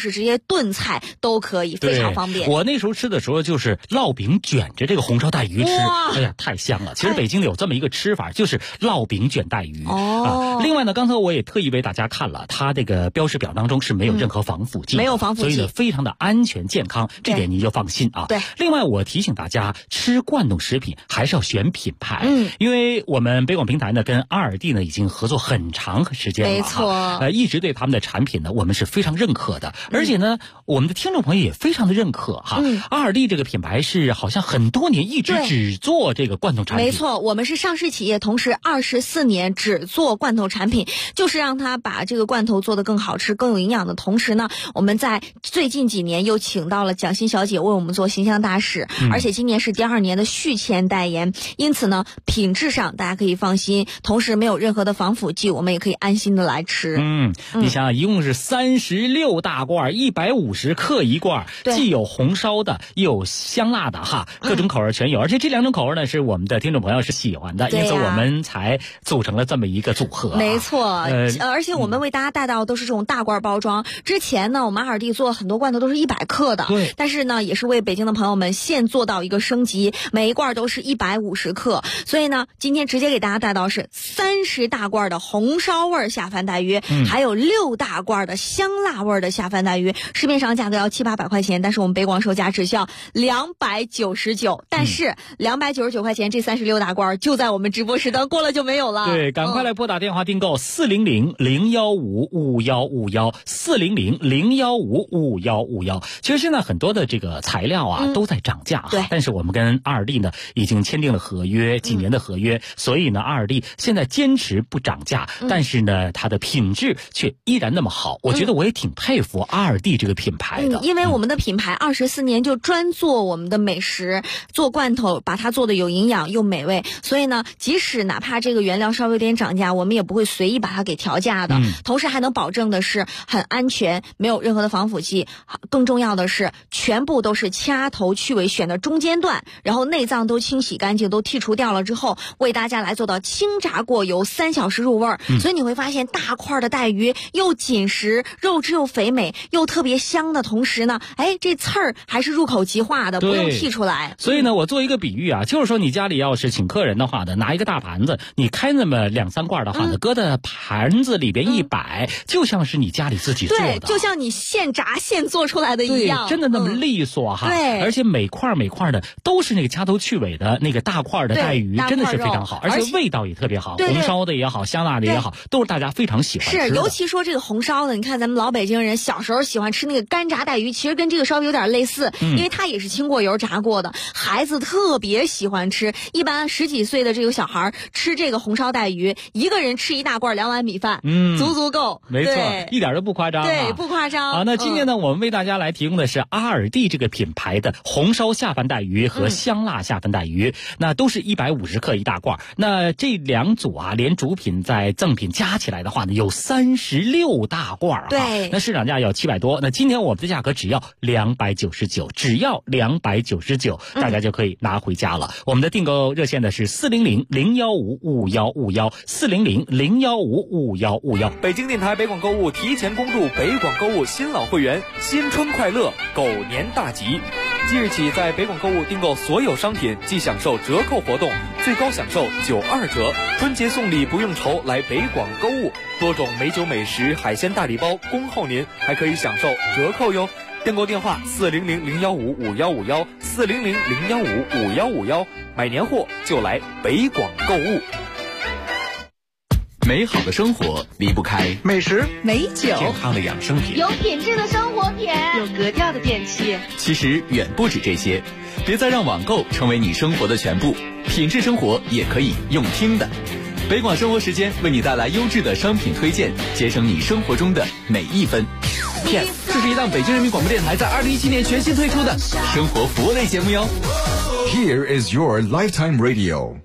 炖菜都可以，非常方便。 我那时候吃的时候就是烙饼卷着这个红烧带鱼吃，哎呀，太香了。其实北京有这么一个吃法，就是烙饼卷带鱼。另外呢，刚才我也特意为大家看了，它这个标识表当中是没有任何防腐剂， 没有防腐剂， 所以呢非常的安全健康，这点您就放心啊。 对。 另外我提醒大家，吃罐头食品还是要选品牌，因为我们北广平台呢跟阿尔蒂呢已经合作很长时间了， 没错， 一直对他们的产品呢我们是非常认可的，而且呢我们的听众朋友也非常的认可哈。阿尔蒂这个品牌是好像很多年一直只做这个罐头产品， 没错，我们是上市企业，同时24年只做罐头产品，就是让它把这个罐头做得更好吃、更有营养的同时呢，我们在最近几年又请到了蒋欣小姐为我们做形象大使，而且今年是第2年的续签代言，因此呢，品质上大家可以放心，同时没有任何的防腐剂，我们也可以安心的来吃。 你想想，一共是36大罐，150克一罐，既有红烧的，又有香辣的哈，各种口味全有，而且这2种口味呢是我们的听众朋友是喜欢的，因此我们才组成了这么一个组合。 没错，而且我们为大家带到都是这种大罐包装。之前呢，我们阿尔蒂做很多罐头都是100克的， 对， 但是呢，也是为北京的朋友们现做到一个升级，每一罐都是150克。所以呢，今天直接给大家带到是30大罐的红烧味下饭带鱼，还有6大罐的香辣味的下饭带鱼。市面上价格要700-800块钱，但是我们北广售价只需要299，但是299块钱这36大罐就在我们直播时段过了就没有了。 对，赶快来拨打电话订购400-015-5151，400-015-5151。其实现在很多的这个材料啊都在涨价， 对， 但是我们跟阿尔蒂呢已经签订了合约，几年的合约，所以呢阿尔蒂现在坚持不涨价，但是呢它的品质却依然那么好，我觉得我也挺佩服阿尔蒂这个品牌的， 因为我们的品牌24年就专做我们的美食，做罐头，把它做的有营养又美味，所以呢即使哪怕这个原料稍微有点涨价，我们也不会随意把它给调价的，同时还能保证的是很安全，没有任何的防腐剂，更重要的是全部都是掐头去尾选的中间段，然后内脏都清洗干净，都剔除掉了之后，为大家来做到清炸过油3小时入味儿，所以你会发现大块的带鱼又紧实，肉质又肥美，又特别香的同时呢，这刺儿还是入口即化的，不用剔出来。 所以呢，我做一个比喻啊，就是说你家里要是请客人的话呢，拿一个大盘子，你开那么2-3罐的话呢，搁在盘子里边一摆，就像是你家里自己做的， 对，就像你现炸现做出来的一样， 对，真的那么利索哈。 对， 而且每块的都是那个掐头去尾的那个大块的带鱼，真的是非常好，而且味道也特别好，红烧的也好，香辣的也好，都是大家非常喜欢吃的。 是，尤其说这个红烧的，你看咱们老北京人小时候喜欢吃那个干炸带鱼，其实跟这个稍微有点类似，因为它也是清过油炸过的，孩子特别喜欢吃。一般10几岁的这个小孩吃这个红烧带鱼，一个人吃1大罐2碗米饭，足够。 没错，一点都不夸张， 对，不夸张。 好，那今天呢，我们为大家来提供的是阿尔蒂这个品牌的红烧下饭带鱼和香辣下饭带鱼，那都是150克一大罐。那这2组啊，连主品在赠品加起来的话呢，有36大罐。 对， 那市场价要700多，那今天我们的价格只要299，只要299，大家就可以拿回家了。我们的订购热线呢是400-015-5151，400-015-5151。 北京电台北广购物提前恭祝北广购物新老会员新春快乐，狗年大吉！即日起，在北广购物订购所有商品即享受折扣活动，最高享受92折。春节送礼不用愁，来北广购物，多种美酒美食、海鲜大礼包恭候您，还可以享受折扣哟。订购电话400-015-5151，400-015-5151，买年货就来北广购物。 美好的生活离不开美食、 美酒、 健康的养生品、 有品质的生活品、 有格调的电器。 其实远不止这些，别再让网购成为你生活的全部，品质生活也可以用听的。北广生活时间为你带来优质的商品推荐，节省你生活中的每一分。Yes， 这是一档北京人民广播电台在2017年全新推出的生活服务类节目哟。 Here is your lifetime radio。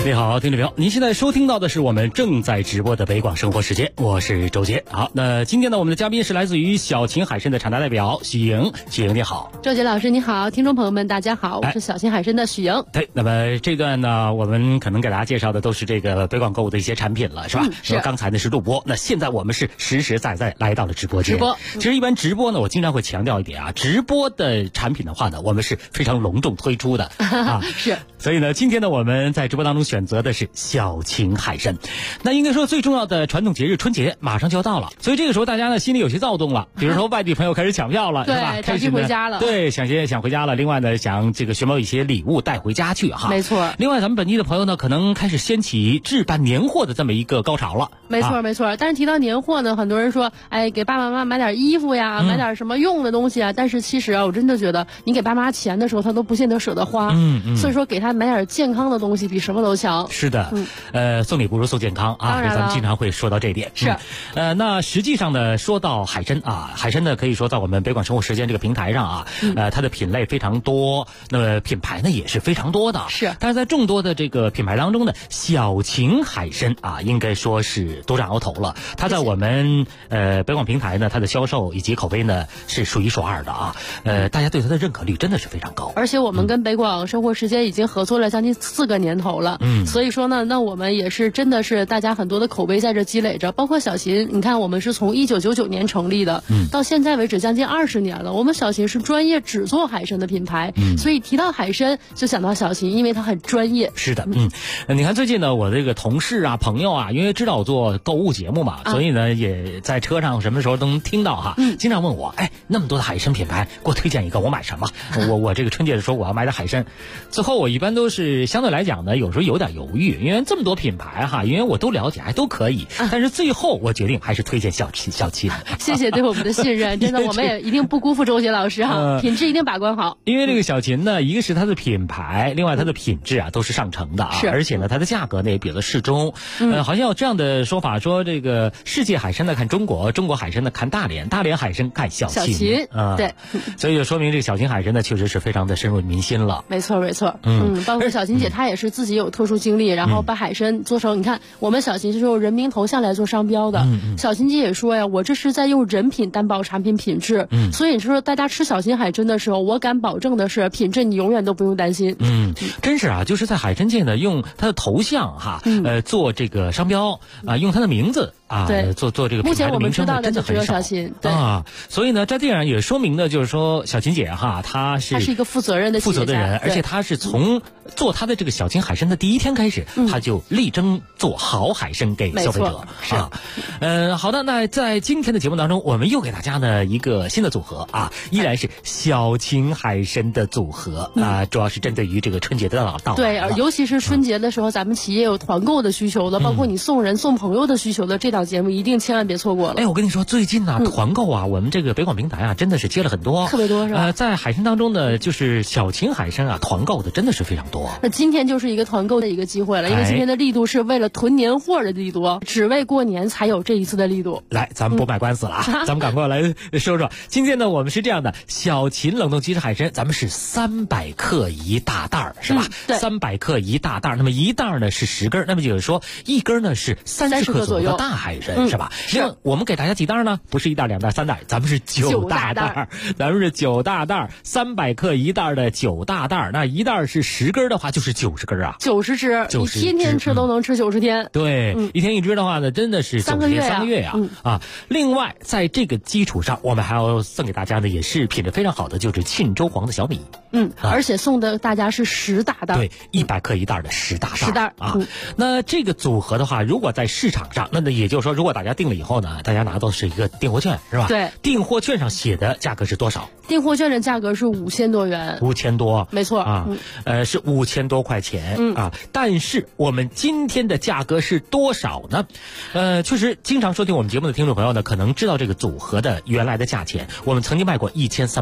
你好，听众朋友，您现在收听到的是我们正在直播的北广生活时间，我是周杰。好，那今天呢，我们的嘉宾是来自于小秦海参的厂家代表许莹。许莹你好。 周杰老师你好，听众朋友们大家好，我是小秦海参的许莹。 对，那么这段呢，我们可能给大家介绍的都是这个北广购物的一些产品了，是吧？ 是。 刚才呢是录播，那现在我们是实实在在来到了直播间。 直播。 其实一般直播呢，我经常会强调一点啊，直播的产品的话呢，我们是非常隆重推出的啊。 是。 所以呢，今天呢，我们在直播当中选择的是小秦海参。那应该说最重要的传统节日春节马上就要到了，所以这个时候大家呢心里有些躁动了，比如说外地朋友开始抢票了，是吧？ 开始回家了。 对，想回家了。另外呢，想这个寻某一些礼物带回家去哈。 没错。 另外，咱们本地的朋友呢，可能开始掀起置办年货的这么一个高潮了。 没错，没错。但是提到年货呢，很多人说，哎，给爸爸妈妈买点衣服呀，买点什么用的东西啊。但是其实啊，我真的觉得，你给爸妈钱的时候，他都不见得舍得花。所以说，给他买点健康的东西比什么都强。 是的。送礼不如送健康啊，咱们经常会说到这一点。 是。 那实际上呢，说到海参啊，海参呢可以说在我们北广生活时间这个平台上啊，它的品类非常多，那么品牌呢也是非常多的。 是。 但是在众多的这个品牌当中呢，小秦海参啊，应该说是独占鳌头了。它在我们北广平台呢，它的销售以及口碑呢是数一数二的啊。大家对它的认可率真的是非常高。 而且我们跟北广生活时间已经合作了将近4个年头了。所以说呢，那我们也是真的是大家很多的口碑在这积累着，包括小秦，你看我们是从1999年成立的，到现在为止将近20年了。我们小秦是专业只做海参的品牌，所以提到海参就想到小秦，因为它很专业。 是的，你看最近呢，我这个同事啊、朋友啊，因为知道我做购物节目嘛，所以呢也在车上什么时候都能听到哈，经常问我，哎，那么多的海参品牌，给我推荐一个，我买什么？我这个春节的时候我要买点海参，最后我一般都是相对来讲呢，有时候有点犹豫，因为这么多品牌哈，因为我都了解，还都可以，但是最后我决定还是推荐小秦。 谢谢对我们的信任，真的我们也一定不辜负周杰老师哈，品质一定把关好。 因为这个小秦呢，一个是它的品牌，另外它的品质啊都是上乘的啊，而且呢它的价格呢也比较适中。好像有这样的说法，说这个世界海参呢看中国，中国海参呢看大连，大连海参看小秦啊。对， 所以就说明这个小秦海参呢确实是非常的深入民心了。 没错没错。包括小秦姐她也是自己有特殊经历，然后把海参做成，你看我们小秦是用人名头像来做商标的。小秦姐也说呀，我这是在用人品担保产品品质。所以说大家吃小秦海参的时候，我敢保证的是品质你永远都不用担心。 真是啊，就是在海参界呢，用它的头像哈，做这个商标啊，用它的名字啊，做这个品牌的名称，真的很少啊。所以呢，在这样也说明呢，就是说小秦姐哈，她是一个负责任的人，而且她是从做她的这个小秦海参的第一天开始，她就力争做好海参给消费者啊。好的，那在今天的节目当中，我们又给大家呢一个新的组合啊，依然是小秦海参的组合啊，主要是针对于这个春节的到来。 对，尤其是春节的时候，咱们企业有团购的需求的，包括你送人送朋友的需求的，这档节目一定千万别错过了。 哎，我跟你说，最近呢团购啊，我们这个北广平台啊，真的是接了很多， 特别多是吧？ 在海参当中呢，就是小秦海参啊，团购的真的是非常多。 那今天就是一个团购的一个机会了，因为今天的力度是为了囤年货的力度，只为过年才有这一次的力度。 来，咱们不卖官司了啊，咱们赶快来说说。今天呢，我们是这样的，小秦冷冻鸡翅海参，咱们是300克一大袋儿，是吧？300克一大袋儿，那么一袋儿呢是10根，那么就是说一根呢是30克左右的大海参，是吧？是。我们给大家几袋呢？不是1袋、2袋、3袋，咱们是9大袋，咱们是9大袋，300克一袋的9大袋，那一袋是10根的话，就是90根啊 ，90只，你天天吃都能吃90天。 对，一天一只的话呢，真的是 3个月呀啊！另外，在这个基础上，我们还要送给大家的也是品质非常好的，就是沁州黄的小米。 而且送的大家是10大袋， 对，100克一袋的10大袋 ，10袋啊。那这个组合的话，如果在市场上，那也就是说，如果大家订了以后呢，大家拿到是一个订货券，是吧？ 对， 订货券上写的价格是多少？ 订货券的价格是5000多元 ，5000多， 没错啊，是5000多块钱啊。但是我们今天的价格是多少呢？确实，经常收听我们节目的听众朋友呢，可能知道这个组合的原来的价钱。我们曾经卖过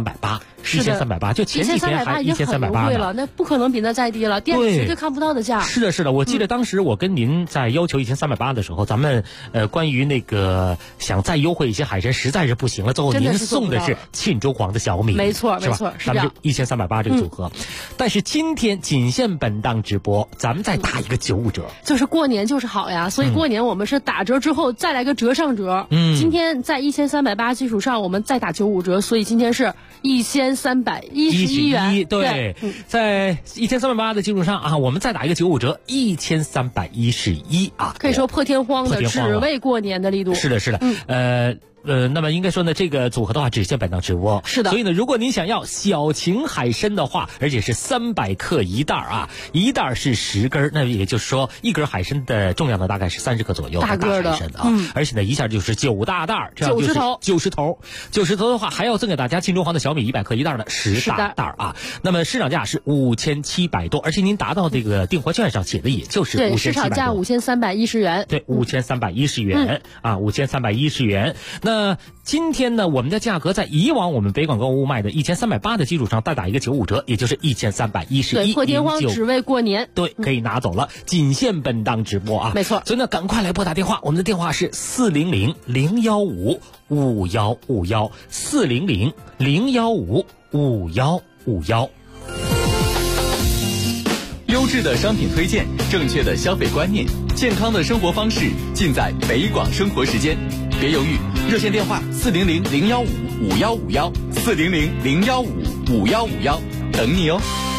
1380，1380，就前几天还1380 了，那不可能比那再低了，店里绝对看不到的价。 是的，我记得当时我跟您在要求1380的时候，咱们关于那个想再优惠一些海参实在是不行了，最后您送的是沁州黄的小小米， 没错， 是吧？ 没错， 咱们是1380这个组合，但是今天仅限本档直播，咱们再打一个95折， 就是过年就是好呀，所以过年我们是打折之后再来个折上折。今天在1380基础上，我们再打95折，所以今天是1311元。 对，在1380的基础上啊，我们再打一个95折，1311啊， 可以说破天荒的，只为过年的力度。 是的，是的，那么应该说呢，这个组合的话只限本档直播， 是的。 所以呢，如果您想要小秦海参的话，而且是300克一袋啊，一袋是10根，那也就是说一根海参的重量呢大概是30克左右， 大个的海参啊，而且呢一下就是9大袋，这样就是90头的话，还要赠给大家金中皇的小米100克一袋的10大袋啊。那么市场价是5700多，而且您达到这个订货券上写的也就是5700多， 对，市场价5310元， 对，5310元啊，5310元。那今天呢，我们的价格在以往我们北广购物卖的1380的基础上再打一个95折，也就是1311。 对，破天荒只为过年。 对，可以拿走了，仅限本档直播啊。 没错。 所以呢，赶快来拨打电话，我们的电话是400-015-5151，400-015-5151。 优质的商品推荐，正确的消费观念，健康的生活方式，尽在北广生活时间。别犹豫，热线电话400-015-5151，400-015-5151，等你哦。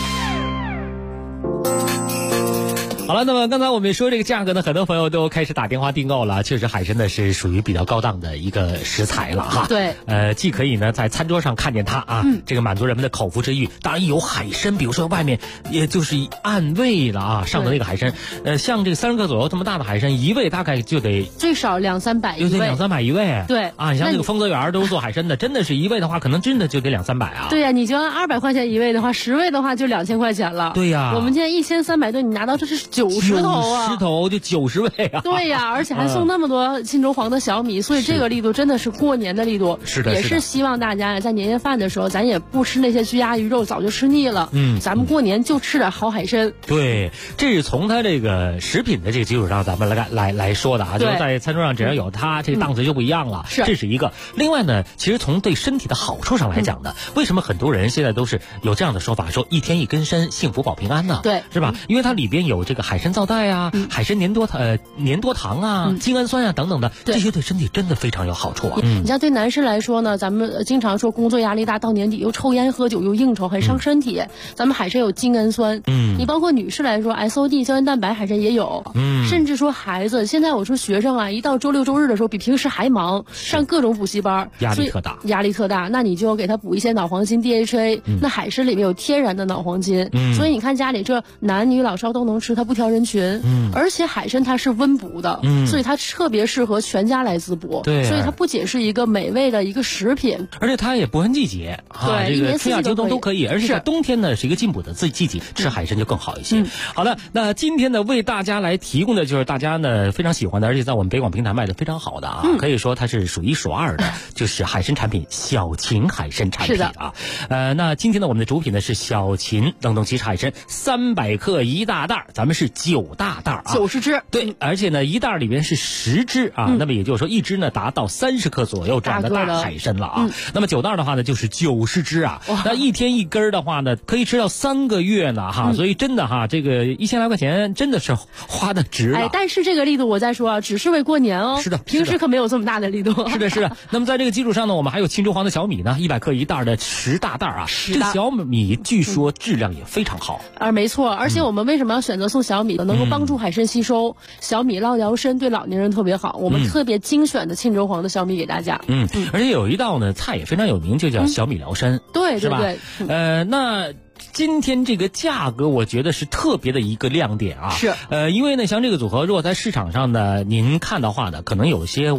好了，那么刚才我们说这个价格呢，很多朋友都开始打电话订购了。确实，海参呢是属于比较高档的一个食材了哈。 对， 既可以呢在餐桌上看见它啊，这个满足人们的口腹之欲。当然有海参，比如说外面也就是按位了啊，上的那个海参，像这个30克左右这么大的海参，一位大概就得最少200-300一位， 就得200-300一位。 对啊，你像这个丰泽园都是做海参的，真的是一位的话，可能真的就得200-300啊。 对呀，你就按200块钱一位的话，10位的话就2000块钱了。 对呀， 我们今天1300多，你拿到这是90头啊。 10头就90位啊！ 对呀，而且还送那么多沁州黄的小米，所以这个力度真的是过年的力度。 是的， 也是希望大家在年夜饭的时候，咱也不吃那些鸡鸭鱼肉，早就吃腻了。咱们过年就吃点好海参。 对，这是从它这个食品的这个基础上，咱们来说的啊，就是在餐桌上只要有它，这个档次就不一样了。 是， 这是一个。另外呢，其实从对身体的好处上来讲呢，为什么很多人现在都是有这样的说法，说1天1根参，幸福保平安呢？ 对， 是吧？因为它里边有这个海参皂带啊，海参粘多糖啊，精氨酸啊等等的，这些对身体真的非常有好处啊。 你像对男士来说呢，咱们经常说工作压力大，到年底又抽烟喝酒又应酬，很伤身体。咱们海参有精氨酸，你包括女士来说 SOD 胶原蛋白海参也有，甚至说孩子，现在我说学生啊，一到周六周日的时候比平时还忙，上各种补习班， 压力特大，那你就给他补一些脑黄金 DHA，那海参里面有天然的脑黄金，所以你看家里这男女老少都能吃，它不挑人群，而且海参它是温补的，所以它特别适合全家来滋补。 对， 所以它不仅是一个美味的一个食品， 而且它也不分季节， 对， 这个春夏秋冬都可以。而且在冬天呢是一个进补的季节，吃海参就更好一些。好的，那今天呢为大家来提供的就是大家呢非常喜欢的，而且在我们北广平台卖的非常好的啊，可以说它是数1数2的，就是海参产品小秦海参产品啊。那今天呢我们的主品呢是小秦冷冻鸡翅海参300克一大袋，咱们是9大袋啊 ，90只。 对，而且呢一袋里边是10只啊，那么也就是说一只呢达到30克左右这样的大海参了啊。那么9袋的话呢就是90只啊，那1天1根的话呢可以吃到3个月呢哈，所以真的哈，这个1000来块钱真的是花的值了。 但是这个力度我再说啊，只是为过年哦。 是的， 平时可没有这么大的力度。 是的，是的。那么在这个基础上呢，我们还有沁州黄的小米呢，100克一袋的10大袋啊。这个小米据说质量也非常好。 没错，而且我们为什么要选择送小米呢？能够帮助海参吸收，小米捞疗身，对老年人特别好。我们特别精选的沁州黄的小米给大家。 而且有一道呢菜也非常有名，就叫小米疗身。 对， 是吧？ 那今天这个价格，我觉得是特别的一个亮点啊！ 是， 因为呢，像这个组合，如果在市场上呢，您看的话呢，可能有些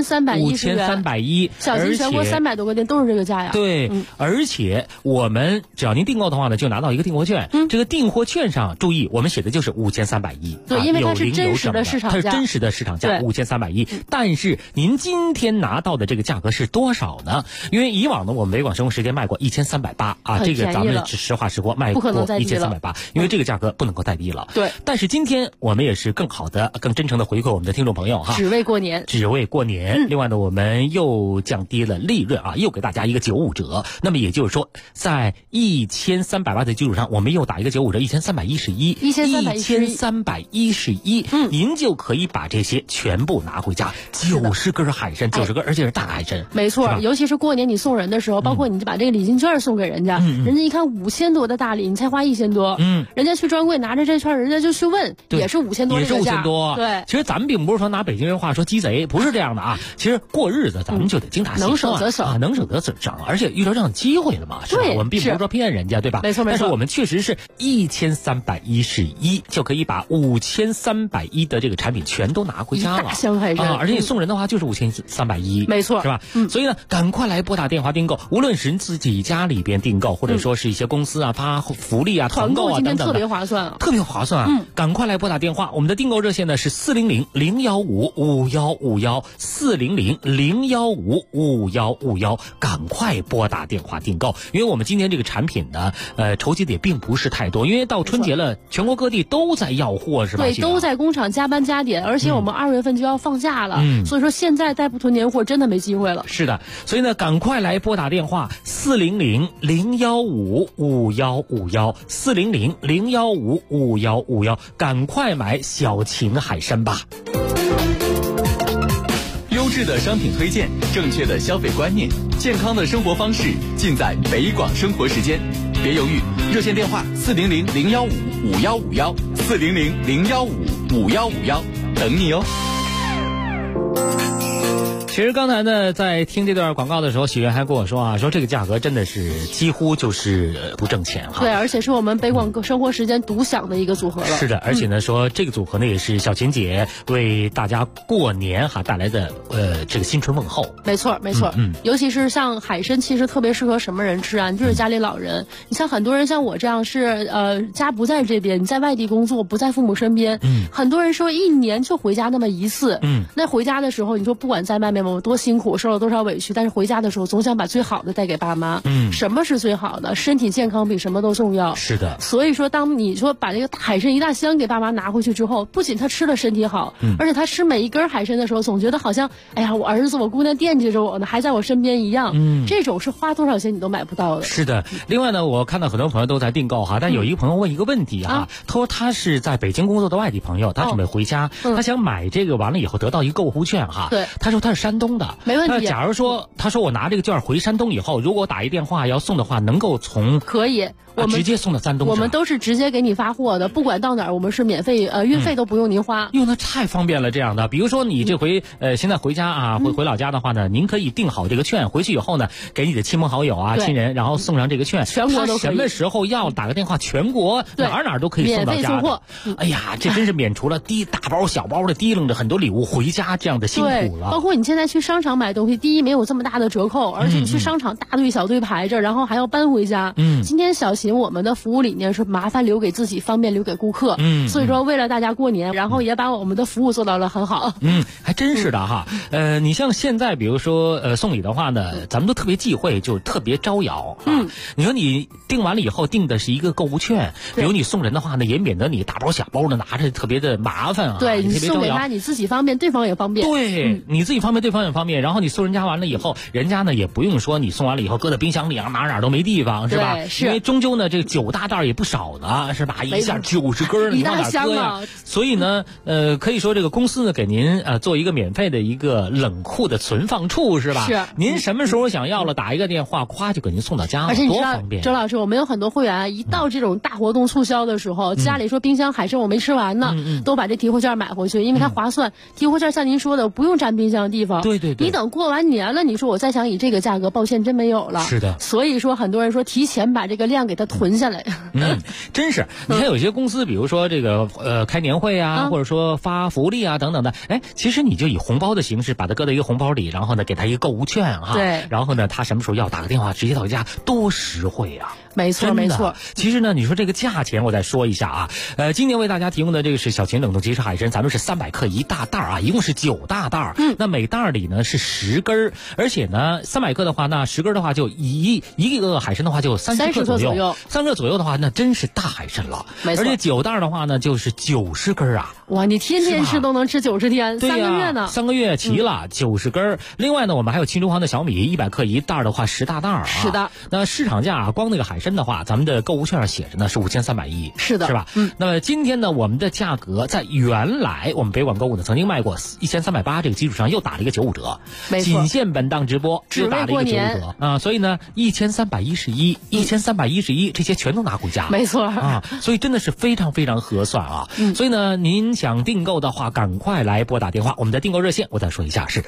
5310，小秦全国300多个店都是这个价呀。 对，而且我们只要您订购的话呢，就拿到一个订货券。这个订货券上注意，我们写的就是5310。 对，因为它是真实的市场价， 它是真实的市场价5310。但是您今天拿到的这个价格是多少呢？因为以往呢，我们北广生活时间卖过1380啊，这个咱们实话实过卖过1380，因为这个价格不能够再低了。 对， 但是今天我们也是更好的、更真诚的回馈我们的听众朋友哈， 只为过年。 另外呢，我们又降低了利润啊，又给大家一个95折。那么也就是说，在1380的基础上，我们又打一个95折，1311，您就可以把这些全部拿回家，90根海参，90根，而且是大海参。 没错，尤其是过年你送人的时候，包括你就把这个礼金券送给人家，人家一看5000多的大礼，你才花1000多，人家去专柜拿着这券，人家就去问，也是5000多， 也是5000多。 对， 其实咱们并不是说拿北京人话说鸡贼，不是这样的啊。其实过日子咱们就得精打细算， 能省则省啊，能省则省，而且遇到这样的机会了嘛，是吧？我们并不是说骗人家，对吧？ 没错。 但是我们确实是1311就可以把5310的这个产品全都拿回家了， 大箱海参， 而且你送人的话就是5310， 没错， 是吧？所以呢，赶快来拨打电话订购，无论是自己家里边订购，或者说是一些公司啊发福利啊、团购啊等等的， 特别划算， 赶快来拨打电话，我们的订购热线呢是400-015-5151，400-015-5151，赶快拨打电话订购，因为我们今天这个产品呢，筹集的也并不是太多，因为到春节了，全国各地都在要货，是吧？ 对，都在工厂加班加点，而且我们2月份就要放假了，所以说现在再不囤年货，真的没机会了。 是的，所以呢，赶快来拨打电话400-015-5151，400-015-5151，赶快买小秦海参吧。 优质的商品推荐，正确的消费观念，健康的生活方式，尽在北广生活时间。别犹豫，热线电话400-015-5151，400-015-5151，等你哦。 其实刚才呢，在听这段广告的时候，喜源还跟我说啊，说这个价格真的是几乎就是不挣钱哈。 对，而且是我们北广生活时间独享的一个组合了。 是的，而且呢，说这个组合呢也是小秦姐为大家过年哈带来的这个新春问候。 没错，尤其是像海参，其实特别适合什么人吃啊？就是家里老人。你像很多人像我这样是家不在这边，你在外地工作，不在父母身边。很多人说一年就回家那么一次。那回家的时候，你说不管在外面我多辛苦，受了多少委屈，但是回家的时候总想把最好的带给爸妈。什么是最好的？身体健康比什么都重要。 是的。 所以说，当你说把这个海参一大箱给爸妈拿回去之后，不仅他吃了身体好，而且他吃每一根海参的时候，总觉得好像，哎呀，我儿子、我姑娘惦记着我呢，还在我身边一样。这种是花多少钱你都买不到的。 是的。另外呢，我看到很多朋友都在订购哈，但有一个朋友问一个问题哈，他说他是在北京工作的外地朋友，他准备回家，他想买这个完了以后得到一个购物券哈。 对。 他说他是山东的， 没问题。 那假如说他说我拿这个券回山东以后，如果我打一电话要送的话，能够从可以。我们直接送到山东， 我们都是直接给你发货的，不管到哪儿，我们是免费，运费都不用您花。 那太方便了，这样的。比如说你这回现在回家啊，回老家的话呢，您可以订好这个券，回去以后呢，给你的亲朋好友啊、亲人，然后送上这个券， 全国都可以。 什么时候要打个电话，全国哪都可以送到家。 免费送货。 哎呀，这真是免除了大包小包的提楞着很多礼物回家这样的辛苦了。 包括你现在去商场买东西，第一没有这么大的折扣，而且你去商场大队小队排着，然后还要搬回家。今天小秦我们的服务理念是麻烦留给自己，方便留给顾客。所以说为了大家过年，然后也把我们的服务做到了很好。 还真是的哈。你像现在比如说送礼的话呢，咱们都特别忌讳，就特别招摇。你说你订完了以后订的是一个购物券，比如你送人的话呢，也免得你大包小包的拿着特别的麻烦啊。 对，你送给他你自己方便，对方也方便。 对，你自己方便，对方也方便。然后你送人家完了以后，人家呢也不用说你送完了以后搁在冰箱里啊，哪都没地方，是吧？ 是。 因为终究呢，这个9大袋也不少呢，是吧？一下90根， 一大箱啊！所以呢，可以说这个公司呢给您做一个免费的一个冷库的存放处，是吧？ 是。 您什么时候想要了，打一个电话，咵就给您送到家了， 而且你知道， 多方便。 周老师，我们有很多会员一到这种大活动促销的时候，家里说冰箱海参我没吃完呢，都把这提货券买回去，因为它划算。提货券像您说的，不用占冰箱的地方。 对。 你等过完年了，你说我再想以这个价格，抱歉，真没有了。 是的。 所以说，很多人说提前把这个量给它囤下来。 真是。你看有些公司，比如说这个开年会啊，或者说发福利啊等等的，其实你就以红包的形式把它搁在一个红包里，然后呢给他一个购物券哈。 对。 然后呢，他什么时候要打个电话直接到家，多实惠啊！ 没错没错。 其实呢，你说这个价钱，我再说一下啊。今年为大家提供的这个是小秦冷冻即食海参，咱们是300克一大袋啊，一共是9大袋。那每袋里呢是10根，而且呢300克的话，那10根的话就一个海参的话就30克左右，3克左右的话，那真是大海参了。 没错。 而且9袋的话呢，就是90根啊。 哇，你天天吃都能吃90天，3个月呢 ？3个月齐了，90根。另外呢，我们还有青州黄的小米，100克一袋的话10大袋啊。 是的。 那市场价光那个海参的话，咱们的购物券上写着呢是5310。 是的。 是吧？那么今天呢，我们的价格在原来我们北广购物呢曾经卖过1380这个基础上又打了一个95折， 没错。 仅限本档直播只打了一个95折啊，所以呢1311这些全都拿回家。 没错啊，所以真的是非常非常合算啊。所以呢，您想订购的话，赶快来拨打电话，我们的订购热线我再说一下是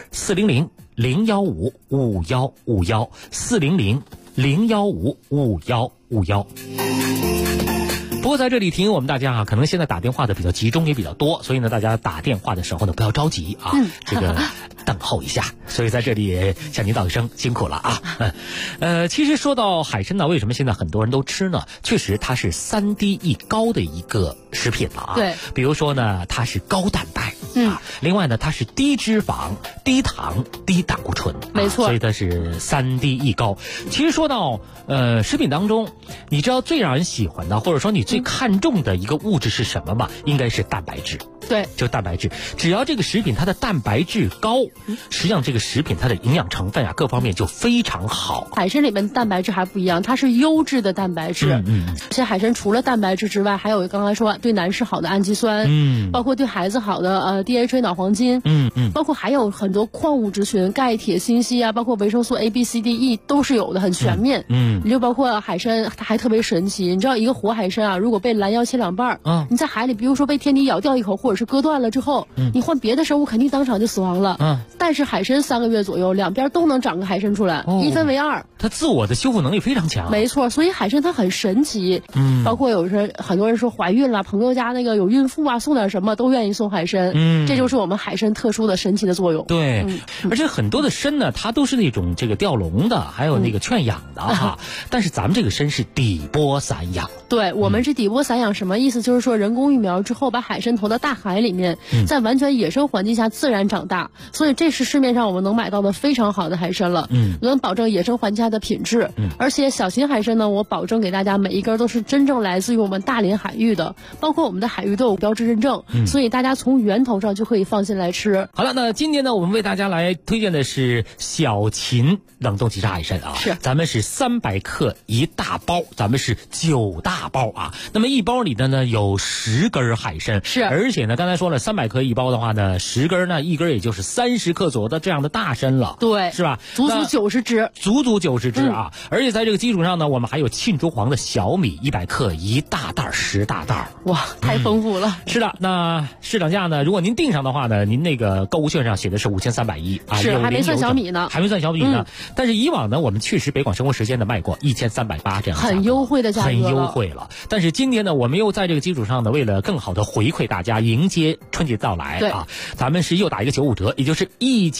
400-015-5151，400-015-5151。不过在这里提醒我们大家啊，可能现在打电话的比较集中也比较多，所以呢，大家打电话的时候呢，不要着急啊，这个等候一下。所以在这里也向您道一声辛苦了啊。其实说到海参呢，为什么现在很多人都吃呢？确实它是3低一高的一个食品了啊。 对， 比如说呢，它是高蛋白，另外呢，它是低脂肪、低糖、低胆固醇， 没错， 所以它是3低一高。其实说到食品当中，你知道最让人喜欢的，或者说你最看重的一个物质是什么吗？应该是蛋白质。 对， 就蛋白质，只要这个食品它的蛋白质高，实际上这个食品它的营养成分啊各方面就非常好。 海参里面蛋白质还不一样，它是优质的蛋白质。这些海参除了蛋白质之外，还有刚才说对男士好的氨基酸，包括对孩子好的DHA 脑黄金，包括还有很多矿物质群，钙、铁、锌、硒啊，包括维生素 A、B、C、D、E 都是有的，很全面。你就包括海参，它还特别神奇。你知道一个活海参啊，如果被拦腰切2半，你在海里，比如说被天敌咬掉一口，或者是割断了之后，你换别的生物肯定当场就死亡了。但是海参3个月左右，两边都能长个海参出来，一分为2。 它自我的修复能力非常强。 没错，所以海参它很神奇。包括很多人说怀孕了，朋友家那个有孕妇啊，送点什么都愿意送海参。这就是我们海参特殊的神奇的作用。 对，而且很多的参呢，它都是那种这个吊笼的，还有那个圈养的哈。但是咱们这个参是底波散养。 对，我们是底波散养，什么意思？就是说人工育苗之后，把海参投到大海里面，在完全野生环境下自然长大，所以这是市面上我们能买到的非常好的海参了。能保证野生环境下的品质。而且小型海参呢，我保证给大家每一根都是真正来自于我们大连海域的，包括我们的海域都有标志认证，所以大家从源头上就可以放心来吃。 好了，那今天呢，我们为大家来推荐的是小秦冷冻即食海参啊， 是咱们是300克一大包，咱们是9大包啊。那么一包里的呢有10根海参， 是， 而且呢刚才说了300克一包的话呢，10根呢一根也就是30克左右的这样的大参了， 对， 是吧？ 足足90只， 足足90只啊！而且在这个基础上呢，我们还有沁州黄的小米100克一大袋10大袋， 哇，太丰富了。 是的，那市场价呢，如果您订上的话呢，您那个购物券上写的是5310啊， 是还没算小米呢， 还没算小米呢。但是以往呢，我们确实北广生活时间呢卖过1380这样， 很优惠的价格， 很优惠了。但是今天呢，我们又在这个基础上呢，为了更好的回馈大家，迎接春节到来啊，咱们是又打一个95折，也就是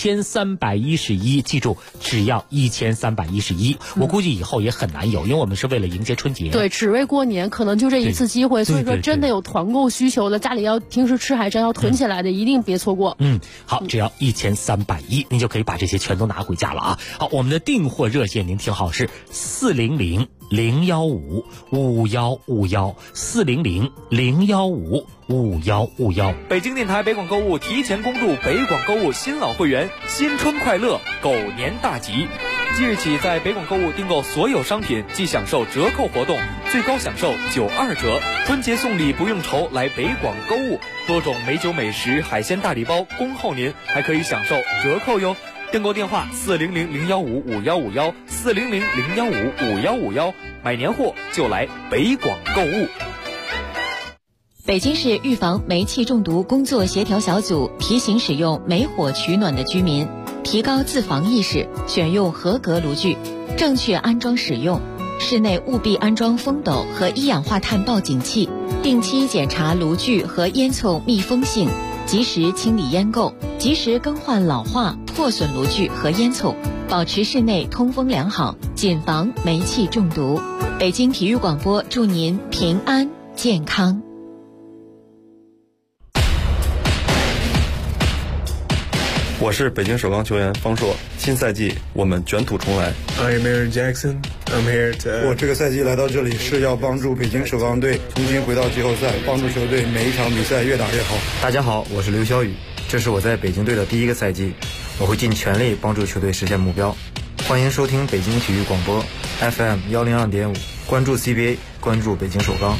1311，记住只要1311。我估计以后也很难有，因为我们是为了迎接春节， 对，只为过年，可能就这一次机会。所以说，真的有团购需求的，家里要平时吃海参要囤起来的，一定别错过。 好，只要1310，您就可以把这些全都拿回家了啊。好，我们的订货热线您听好是400-015-5151，400-015-5151。 北京电台北广购物提前恭祝北广购物新老会员新春快乐，狗年大吉！即日起，在北广购物订购所有商品即享受折扣活动，最高享受92折。春节送礼不用愁，来北广购物，多种美酒美食、海鲜大礼包恭候您，还可以享受折扣哟。订购电话400-015-5151，400-015-5151，买年货就来北广购物。 北京市预防煤气中毒工作协调小组提醒使用煤火取暖的居民提高自防意识，选用合格炉具，正确安装使用。室内务必安装风斗和一氧化碳报警器，定期检查炉具和烟囱密封性，及时清理烟垢，及时更换老化破损炉具和烟囱，保持室内通风良好，谨防煤气中毒。北京体育广播祝您平安健康。 我是北京首钢球员方硕，新赛季我们卷土重来。 I'm Aaron Jackson. I'm here to. 我这个赛季来到这里是要帮助北京首钢队重新回到季后赛，帮助球队每一场比赛越打越好。 大家好，我是刘晓宇，这是我在北京队的第一个赛季，我会尽全力帮助球队实现目标。欢迎收听北京体育广播 FM 102.5，关注 CBA， 关注北京首钢。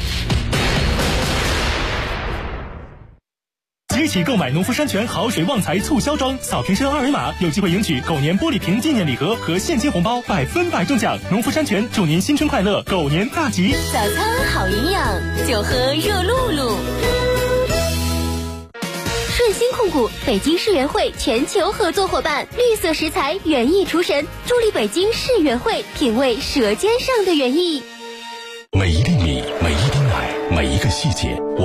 即日起购买农夫山泉好水旺财促销装，扫瓶身二维码有机会赢取狗年玻璃瓶纪念礼盒和现金红包，100%中奖。农夫山泉祝您新春快乐，狗年大吉！ 早餐好营养，就喝热露露。顺鑫控股北京世园会全球合作伙伴，绿色食材园艺厨神，助力北京世园会品味舌尖上的园艺。 每一粒米，每一滴奶，每一个细节。